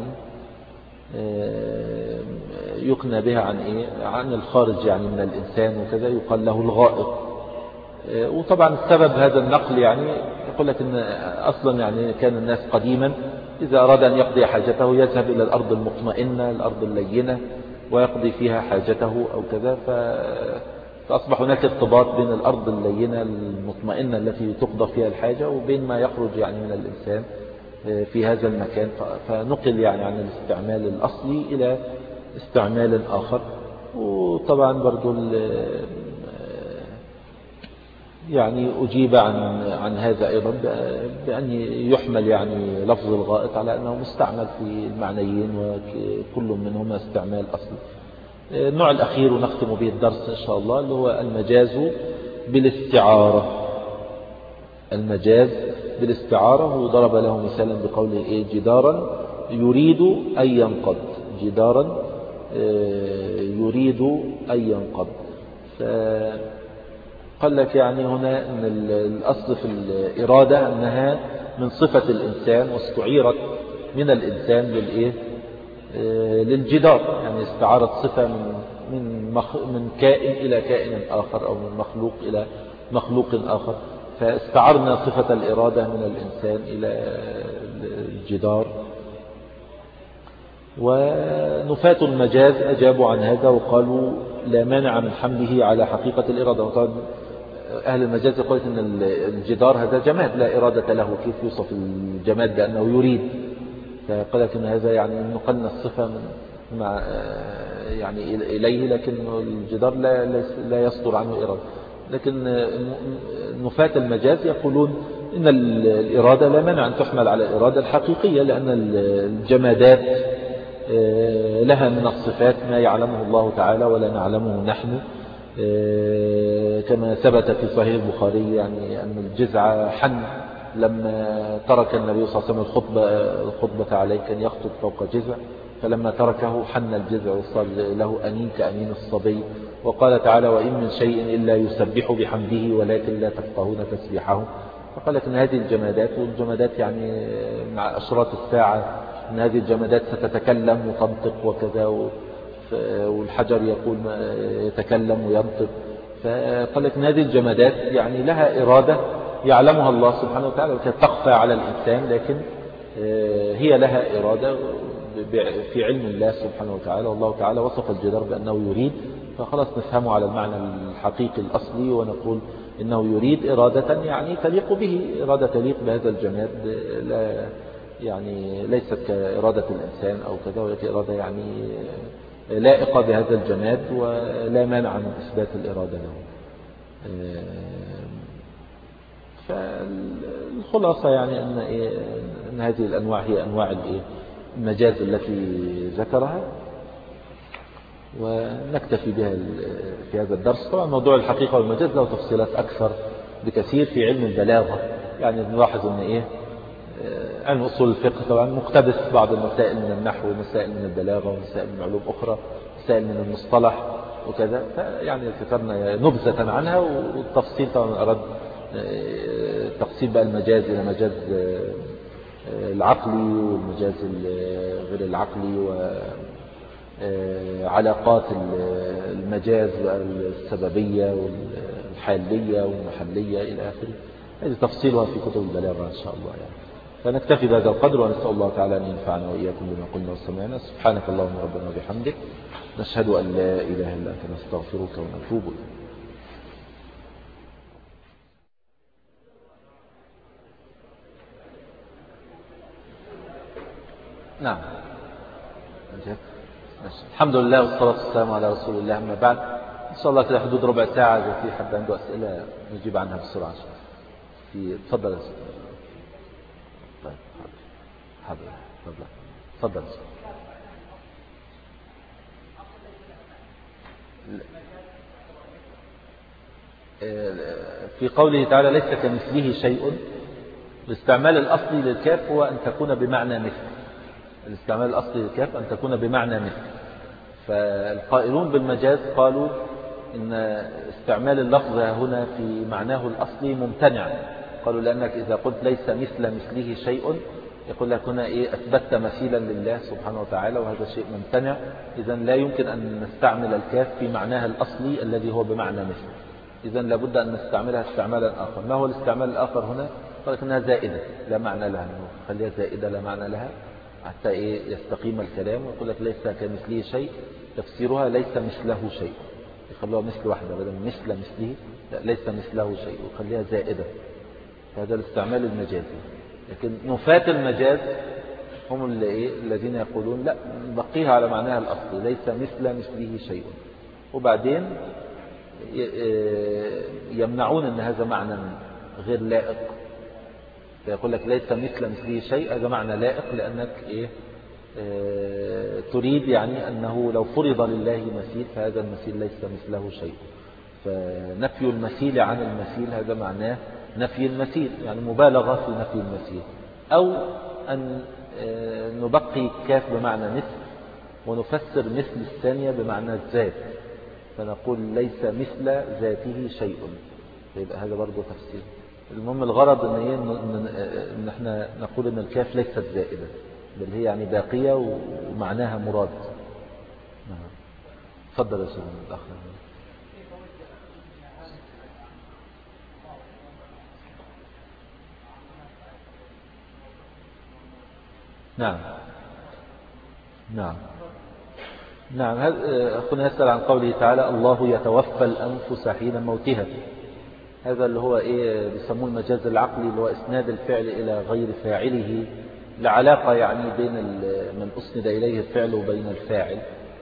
يكنى بها عن إيه؟ عن الخارج يعني من الإنسان وكذا، يقال له الغائط. وطبعا السبب هذا النقل يعني يقول لك إن أصلا يعني كان الناس قديما إذا أراد أن يقضي حاجته يذهب إلى الأرض المطمئنة، الأرض اللينة، ويقضي فيها حاجته أو كذا، فأصبح هناك ارتباط بين الأرض اللينة المطمئنة التي تقضى فيها الحاجة وبين ما يخرج يعني من الإنسان في هذا المكان. فنقل يعني عن الاستعمال الأصلي إلى استعمال آخر. وطبعا برضو يعني أجيب عن عن هذا أيضا بأن يحمل يعني لفظ الغائط على أنه مستعمل في المعنيين وكل منهما استعمال أصلي. النوع الأخير ونختم به الدرس إن شاء الله اللي هو المجاز بالاستعارة. المجاز بالاستعارة، وضرب له مثالا بقوله إيه؟ جدارا يريد أن ينقض، جدارا يريد أن ينقض. قال لك يعني هنا أن الأصل في الإرادة أنها من صفة الإنسان، واستعيرت من الإنسان للإيه؟ للجدار، يعني استعارت صفة من من مخ من كائن إلى كائن آخر، أو من مخلوق إلى مخلوق آخر. فاستعرنا صفة الإرادة من الإنسان إلى الجدار. ونفاة المجاز أجابوا عن هذا وقالوا لا مانع من حمله على حقيقة الإرادة. وطبعا أهل المجاز يقول إن الجدار هذا جماد لا إرادة له، كيف يوصف الجماد بأنه يريد؟ فقال لك إن هذا يعني نقلنا الصفة من مع يعني إليه، لكن الجدار لا لا يصدر عنه إرادة. لكن نفاة المجاز يقولون إن الإرادة لا مانع أن تحمل على الإرادة الحقيقية، لأن الجمادات لها من الصفات ما يعلمه الله تعالى ولا نعلمه نحن، كما ثبت في صحيح البخاري يعني أن الجزع حن لما ترك النبي صلى الله عليه وسلم الخطبة, الخطبة عليه، كان يخطب فوق جزع، فلما تركه حن الجزع وصار له أنين كأنين الصبي. وقال تعالى وإن من شيء إلا يسبح بحمده ولكن لا تفقهون تسبيحه. فقال لك أن هذه الجمادات، والجمادات يعني مع أشراط الساعة أن هذه الجمادات ستتكلم وتنطق وكذا، والحجر يقول يتكلم وينطق. فقال لك أن هذه الجمادات يعني لها إرادة يعلمها الله سبحانه وتعالى، وكانت تخفى على الإنسان، لكن هي لها إرادة في علم الله سبحانه وتعالى. والله تعالى وصف الجدار بأنه يريد، فخلاص نفهمه على المعنى الحقيقي الأصلي ونقول إنه يريد إرادة يعني تليق به، إرادة تليق بهذا الجماد، لا يعني ليست كإرادة الإنسان أو كذا، ولكن إرادة يعني لائقة بهذا الجماد ولا مانع من إثبات الإرادة له. فالخلاصة يعني أن, إيه أن هذه الأنواع هي أنواع الإيه المجاز التي ذكرها، ونكتفي بها في هذا الدرس. طبعا موضوع الحقيقة والمجاز له تفصيلات أكثر بكثير في علم البلاغة، يعني نلاحظ أن إيه عن أصول الفقه طبعا مقتبس بعض المسائل من النحو ومسائل من البلاغة ومسائل من علوم أخرى، مسائل من المصطلح وكذا، يعني ذكرنا نبذة عنها. والتفصيل طبعا أرد تقسيم بقى المجاز إلى مجاز العقلي والمجاز غير العقلي، وعلاقات المجاز السببية والحالية والمحلية إلى آخره. هذه تفصيلها في كتب البلاغة إن شاء الله يعني. فنكتفي بهذا القدر، ونسأل الله تعالى أن ينفعنا وإياكم بما قلنا وسمعنا. سبحانك اللهم ربنا وبحمدك، نشهد أن لا إله إلا أنت، نستغفرك ونتوب إليك. نعم. الحمد لله والصلاة والسلام على رسول الله. أما بعد، إن شاء الله كده حدود ربع ساعة، إذا في حد عنده أسئلة نجيب عنها بسرعة. في تفضل يا سيدي. طيب حاضر حاضر تفضل. في قوله تعالى ليس كمثله شيء، الاستعمال الأصلي للكاف هو أن تكون بمعنى مثل. الاستعمال الأصلي للكاف أن تكون بمعنى مثل. فالقائلون بالمجاز قالوا إن استعمال اللفظ هنا في معناه الأصلي ممتنع. قالوا لأنك إذا قلت ليس مثل مثله شيء، يقول لك هنا إيه؟ أثبتت مثيلا لله سبحانه وتعالى، وهذا شيء ممتنع. إذن لا يمكن أن نستعمل الكاف في معناها الأصلي الذي هو بمعنى مثل. إذن لابد أن نستعملها استعمالا آخر. ما هو الاستعمال الآخر هنا؟ قال إنها زائدة لا معنى لها، خليها زائدة لا معنى لها حتى إيه يستقيم الكلام. ويقول لك ليس كمثله شيء، تفسيرها ليس مثله شيء، يخلوها مثل واحدة بدل مثل مثله، لا ليس مثله شيء وخليها زائدة. هذا الاستعمال المجازي. لكن نفاة المجاز هم اللي إيه؟ الذين يقولون لا نبقيها على معناها الأصلي، ليس مثل مثله شيء، وبعدين يمنعون أن هذا معنى غير لائق. فيقول لك ليس مثل مثله شيء، هذا معنى لائق لأنك إيه؟ اه تريد يعني أنه لو فرض لله مثيل فهذا المثيل ليس مثله شيء. فنفي المثيل عن المثيل هذا معناه نفي المثيل، يعني مبالغة في نفي المثيل. أو أن اه نبقي الكاف بمعنى مثل ونفسر مثل الثانية بمعنى الذات، فنقول ليس مثل ذاته شيء، يبقى هذا برضو تفسير. المهم الغرض ان ايه ان احنا نقول ان الكاف ليست زائدة، بل هي يعني باقية ومعناها مراد. تفضل يا سيدي الاخ. نعم نعم نعم. أخونا يسأل عن قوله تعالى الله يتوفى الأنفس حين موتها. هذا اللي هو إيه بيسموه المجاز العقلي، اللي هو إسناد الفعل إلى غير فاعله، لعلاقة يعني بين من أسند إليه الفعل وبين الفاعل.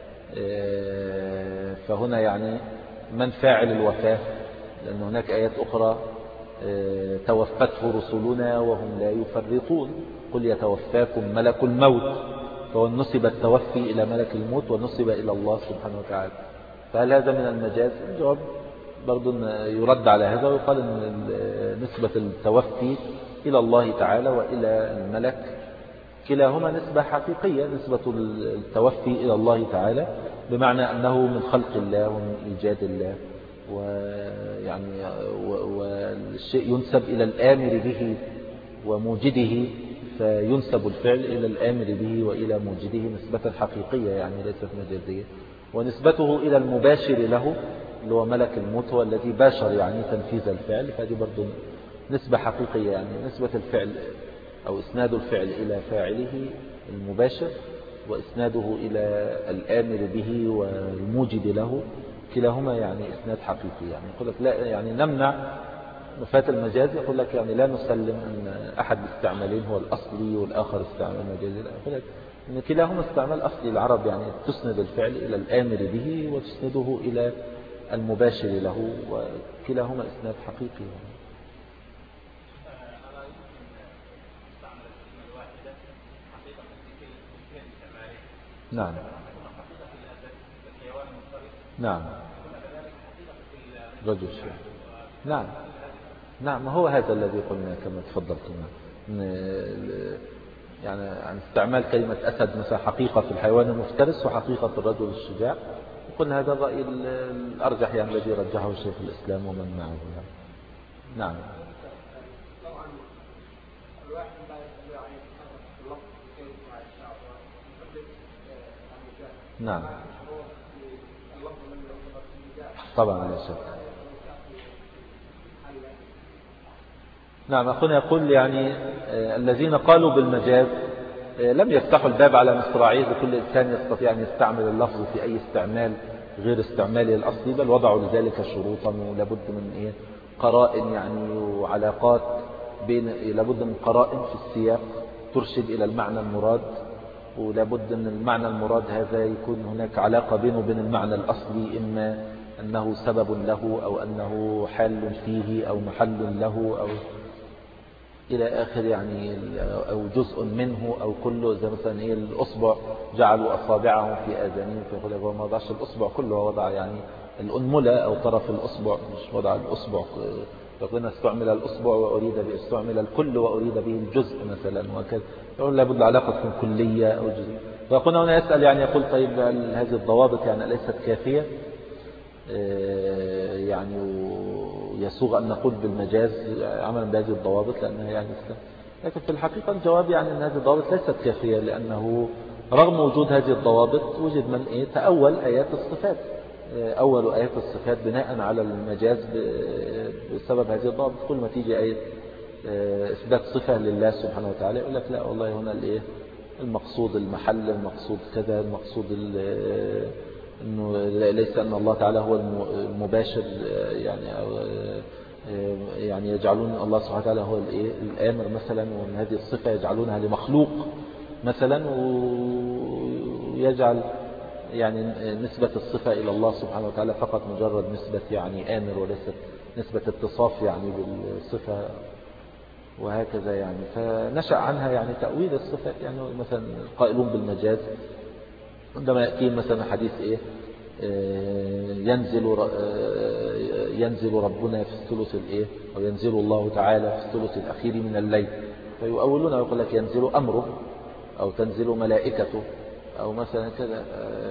فهنا يعني من فاعل الوفاة، لأن هناك آيات أخرى توفته رسلنا وهم لا يفرطون، قل يتوفاكم ملك الموت. فهو نسب التوفي إلى ملك الموت ونسب إلى الله سبحانه وتعالى. فهل هذا من المجاز؟ الجواب برضو يرد على هذا ويقال أن نسبة التوفي إلى الله تعالى وإلى الملك كلاهما نسبة حقيقية. نسبة التوفي إلى الله تعالى بمعنى أنه من خلق الله ومن إيجاد الله، ويعني والشيء ينسب إلى الآمر به وموجده، فينسب الفعل إلى الآمر به وإلى موجده نسبة حقيقية يعني ليست مجازية. ونسبته إلى المباشر له اللي هو ملك الموت هو الذي باشر يعني تنفيذ الفعل، فهذه برضو نسبة حقيقية. يعني نسبة الفعل أو إسناد الفعل إلى فاعله المباشر وإسناده إلى الآمر به والموجد له كلاهما يعني إسناد حقيقي. يعني يقول لك لا يعني نمنع نفاة المجاز، يقول لك يعني لا نسلم أن أحد الاستعمالين هو الأصلي والآخر استعمال مجازي. يقول لك أن كلاهما استعمال أصلي. العرب يعني تسند الفعل إلى الآمر به وتسنده إلى المباشر له، وكلاهما إسناد حقيقي. نعم نعم رجل الشيء. نعم نعم. هو هذا الذي قلنا كما تفضلتم، يعني عن استعمال كلمة أسد مثلا حقيقة في الحيوان المفترس وحقيقة الرجل الشجاع. قلنا هذا الرأي الأرجح يعني الذي رجحه شيخ الإسلام ومن معه. نعم نعم طبعا لا شك. نعم. أخونا يقول يعني الذين قالوا بالمجاز لم يفتحوا الباب على مصراعيه لكل إنسان يستطيع أن يستعمل اللفظ في أي استعمال غير استعماله الأصلي، بل وضعوا لذلك شروطا ولابد من إيه قرائن يعني وعلاقات بين، لابد من قرائن في السياق ترشد إلى المعنى المراد ولابد أن المعنى المراد هذا يكون هناك علاقة بينه وبين المعنى الأصلي، إما أنه سبب له أو أنه حال فيه أو محل له أو إلى آخر يعني، أو جزء منه أو كله. زي مثلا إيه الأصبع، جعلوا أصابعهم في آذانهم، فيقول لك هو ما وضعش الأصبع كله، وضع يعني الأنملة أو طرف الأصبع، مش وضع الأصبع. فقلنا استعمل الأصبع وأريد به، استعمل الكل وأريد به الجزء مثلا، وكذا. يقول لابد علاقة تكون كلية أو جزء. فقلنا هنا يسأل يعني، يقول طيب هذه الضوابط يعني ليست كافية؟ يعني يسوغ أن نقول بالمجاز عملا بهذه الضوابط لأنها يعني سلام. لكن في الحقيقة الجواب يعني أن هذه الضوابط ليست كافية، لأنه رغم وجود هذه الضوابط وجد من إيه تأول آيات الصفات، أول آيات الصفات بناء على المجاز بسبب هذه الضوابط. كل ما تيجي آية إثبات صفة لله سبحانه وتعالى يقول لك لا والله هنا الإيه المقصود المحل، المقصود كذا، المقصود إنه ليس أن الله تعالى هو المباشر يعني، أو يعني يجعلون الله سبحانه وتعالى هو الإيه الآمر مثلا، وأن هذه الصفة يجعلونها لمخلوق مثلا، ويجعل يعني نسبة الصفة إلى الله سبحانه وتعالى فقط مجرد نسبة يعني آمر، وليست نسبة اتصاف يعني بالصفة، وهكذا يعني. فنشأ عنها يعني تأويل الصفات، يعني مثلا قائلون بالمجاز عندما يأتي مثلا حديث إيه ينزل ينزل ربنا في الثلث الإيه، أو ينزل الله تعالى في الثلث الأخير من الليل، فيؤولون ويقول لك ينزل أمره أو تنزل ملائكته أو مثلا كذا،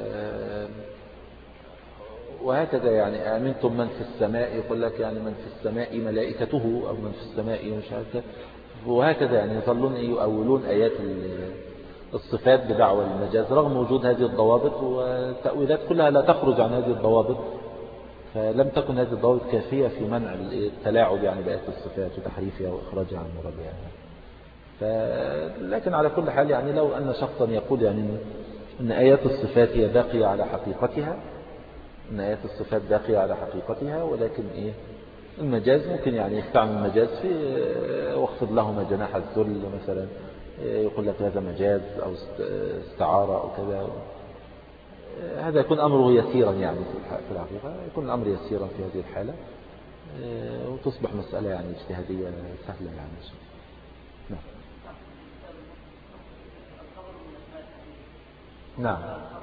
وهكذا يعني. آمنتم من في السماء، يقول لك يعني من في السماء ملائكته أو من في السماء مش عارف، وهكذا يعني يظلون يؤولون آيات الصفات بدعوى المجاز رغم وجود هذه الضوابط، والتأويلات كلها لا تخرج عن هذه الضوابط. فلم تكن هذه الضوابط كافية في منع التلاعب يعني بآيات الصفات وتحريفها وإخراجها عن مرادها يعني. لكن على كل حال يعني لو أن شخصا يقول يعني أن آيات الصفات هي باقية على حقيقتها، أن آيات الصفات باقية على حقيقتها، ولكن إيه المجاز ممكن يعني يستعمل المجاز في واخفض لهما جناح الذل مثلا، يقول لك هذا مجاز أو استعارة أو كذا. هذا يكون أمره يسيرا يعني في الحقيقة، يكون الأمر يسيرا في هذه الحالة، وتصبح مسألة يعني اجتهادية سهلة يعني. نعم نعم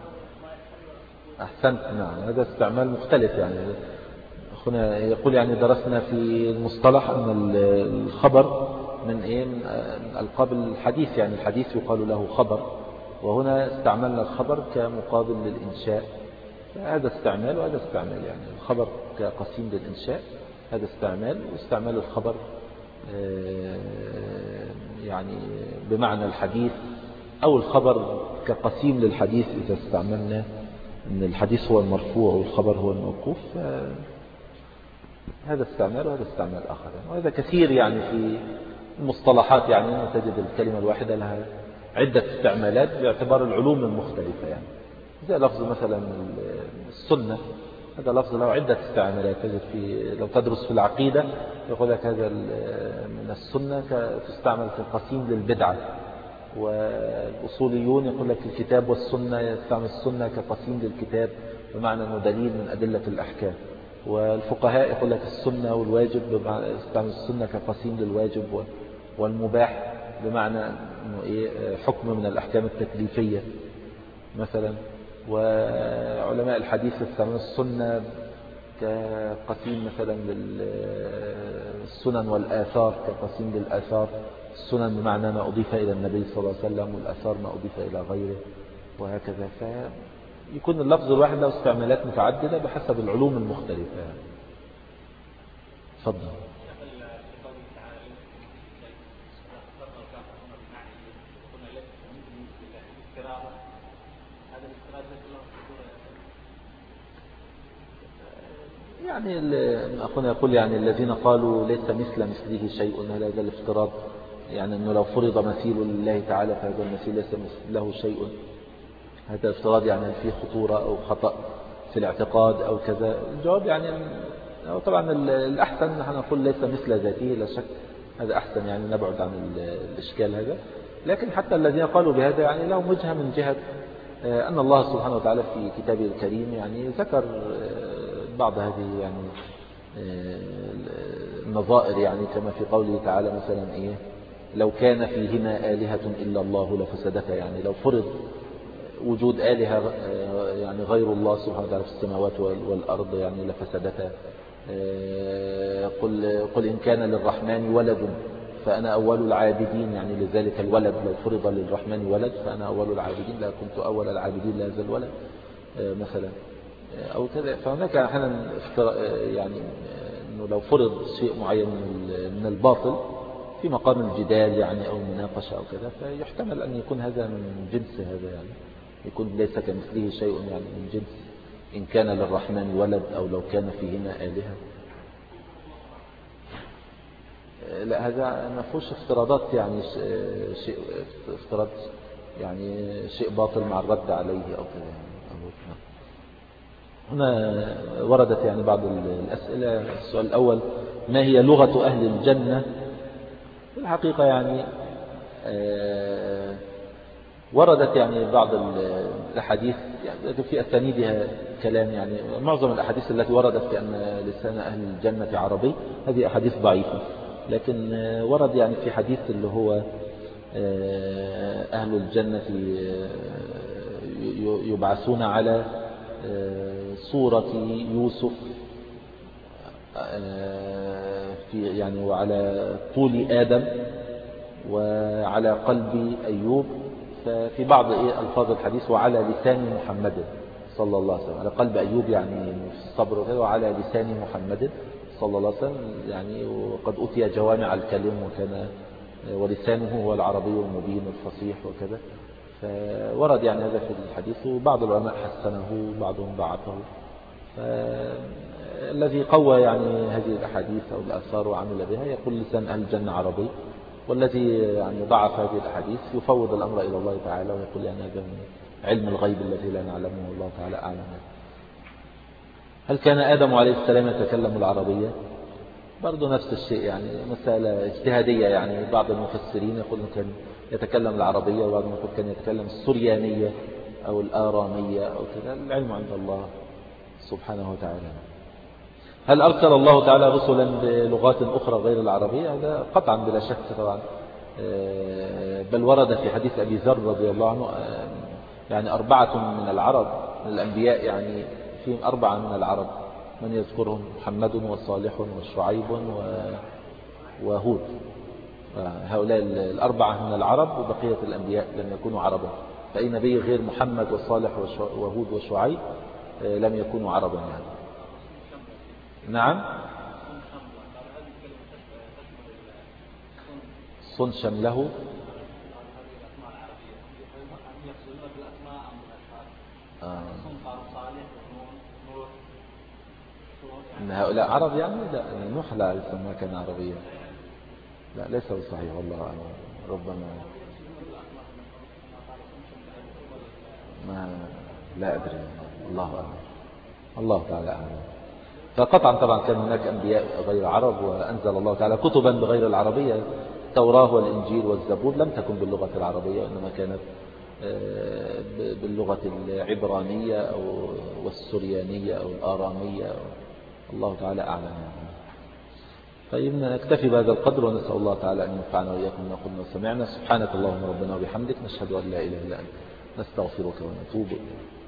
أحسنت. نعم هذا استعمال مختلف يعني. أخونا يقول يعني درسنا في المصطلح أن الخبر من إيه من ألقاب الحديث، يعني الحديث يقال له خبر، وهنا استعملنا الخبر كمقابل للإنشاء. هذا استعمال وهذا استعمال، يعني الخبر كقسيم للإنشاء هذا استعمال، واستعمال الخبر يعني بمعنى الحديث، أو الخبر كقسيم للحديث إذا استعملنا أن الحديث هو المرفوع والخبر هو الموقوف. هذا استعمال وهذا استعمال آخر، وهذا كثير يعني في المصطلحات، يعني تجد الكلمة الواحدة لها عدة استعمالات باعتبار العلوم المختلفة يعني. زي لفظ مثلا السنة، هذا لفظ له عدة استعمالات. تجد في لو تدرس في العقيدة يقول لك هذا من السنة تستعمل كقسيم للبدعة، والأصوليون يقول لك الكتاب والسنة يستعمل السنة كقسيم للكتاب بمعنى أنه دليل من أدلة الأحكام، والفقهاء يقول لك السنة والواجب يستعمل السنة كقسيم للواجب والمباح بمعنى أنه إيه حكم من الأحكام التكليفية مثلا. وعلماء الحديث يستعملون السنة كقسيم مثلا للسنن والآثار، كقسيم للآثار. السنن بمعنى ما أضيف إلى النبي صلى الله عليه وسلم، والآثار ما أضيف إلى غيره، وهكذا. فيكون اللفظ الواحد له استعمالات متعددة بحسب العلوم المختلفة. تفضل. يعني أخونا يقول يعني الذين قالوا ليس مثل مثله شيء، هذا الافتراض يعني أنه لو فرض مثيل لله تعالى فهذا المثيل ليس مثله شيء، هذا افتراض يعني فيه خطورة أو خطأ في الاعتقاد أو كذا. الجواب يعني طبعا الأحسن نحن نقول ليس مثل ذاته لا شك، هذا أحسن يعني نبعد عن الإشكال هذا. لكن حتى الذين قالوا بهذا يعني لهم وجهة من جهة أن الله سبحانه وتعالى في كتابه الكريم يعني ذكر بعض هذه يعني النظائر، يعني كما في قوله تعالى مثلا إيه لو كان فيهما آلهة إلا الله لفسدتا، يعني لو فرض وجود آلهة يعني غير الله سبحانه وتعالى في السماوات والأرض يعني لفسدتا. قل, قل إن كان للرحمن ولد فأنا أول العابدين، يعني لذلك الولد لو فرض للرحمن ولد فأنا أول العابدين، لا كنت أول العابدين لهذا الولد مثلا أو كذا. فهناك أحيانا يعني أنه لو فرض شيء معين من الباطل في مقام الجدال يعني أو المناقشة أو كذا، فيحتمل أن يكون هذا من جنس هذا، يعني يكون ليس كمثله شيء يعني من جنس إن كان للرحمن ولد أو لو كان فيهما آلهة. لا هذا ما فيهوش افتراضات، يعني شيء افتراض يعني شيء باطل مع الرد عليه أو كذا. هنا وردت يعني بعض الأسئلة. السؤال الأول: ما هي لغة أهل الجنة؟ في الحقيقة يعني وردت يعني بعض الأحاديث يعني في أسانيدها كلام، يعني معظم الأحاديث التي وردت بأن لسان أهل الجنة عربي هذه أحاديث ضعيفة، لكن ورد يعني في حديث اللي هو أهل الجنة يبعثون على صورة يوسف في يعني وعلى طول آدم وعلى قلب أيوب، ففي بعض ألفاظ الحديث وعلى لسان محمد صلى الله عليه وسلم، على قلب أيوب يعني في الصبر وكذا، وعلى لسان محمد صلى الله عليه وسلم يعني وقد أتي جوامع الكلم وكان ولسانه هو العربي المبين الفصيح وكذا. فورد يعني هذا في الحديث، وبعض العلماء حسنه وبعضهم ضعفه. فالذي قوى يعني هذه الأحاديث أو الآثار وعمل بها يقول لسان أهل الجنة عربي، والذي يعني ضعف هذه الأحاديث يفوض الأمر إلى الله تعالى ويقول يعني هذا من علم الغيب الذي لا نعلمه والله تعالى أعلم. هل كان آدم عليه السلام يتكلم العربية؟ برضو نفس الشيء، يعني مسألة اجتهادية. يعني بعض المفسرين يقول كان يتكلم العربية، وبعضهم يقول كان يتكلم السريانية أو الآرامية أو كذا، العلم عند الله سبحانه وتعالى. هل أرسل الله تعالى رسلا بلغات أخرى غير العربية؟ هذا قطعا بلا شك طبعا، بل ورد في حديث أبي ذر رضي الله عنه يعني أربعة من العرب من الأنبياء، يعني فيهم أربعة من العرب من يذكرهم: محمد وصالح وشعيب وهود. هؤلاء الأربعة من العرب، وبقية الأنبياء لم يكونوا عربا، فأي نبي غير محمد وصالح وهود وشعيب لم يكونوا عربا يعني. نعم. صن شمله آه. إن هؤلاء عرب يعني؟ لا، نوح لا ما كان عربيا، لا ليس بصحيح والله أعلم. ربما ما لا أدري، الله أعلم، الله تعالى أعلم. فقطعا طبعا كان هناك أنبياء غير عرب، وأنزل الله تعالى كتبا بغير العربية. التوراة والإنجيل والزبور لم تكن باللغة العربية، وإنما كانت باللغة العبرانية أو والسريانية أو الآرامية. الله تعالى أعلم. طيب نكتفي بهذا القدر، ونسأل الله تعالى أن ينفعنا وإياكم ما قلنا وسمعنا. سبحانك اللهم ربنا وبحمدك، نشهد أن لا إله إلا أنت، نستغفرك ونتوب إليك.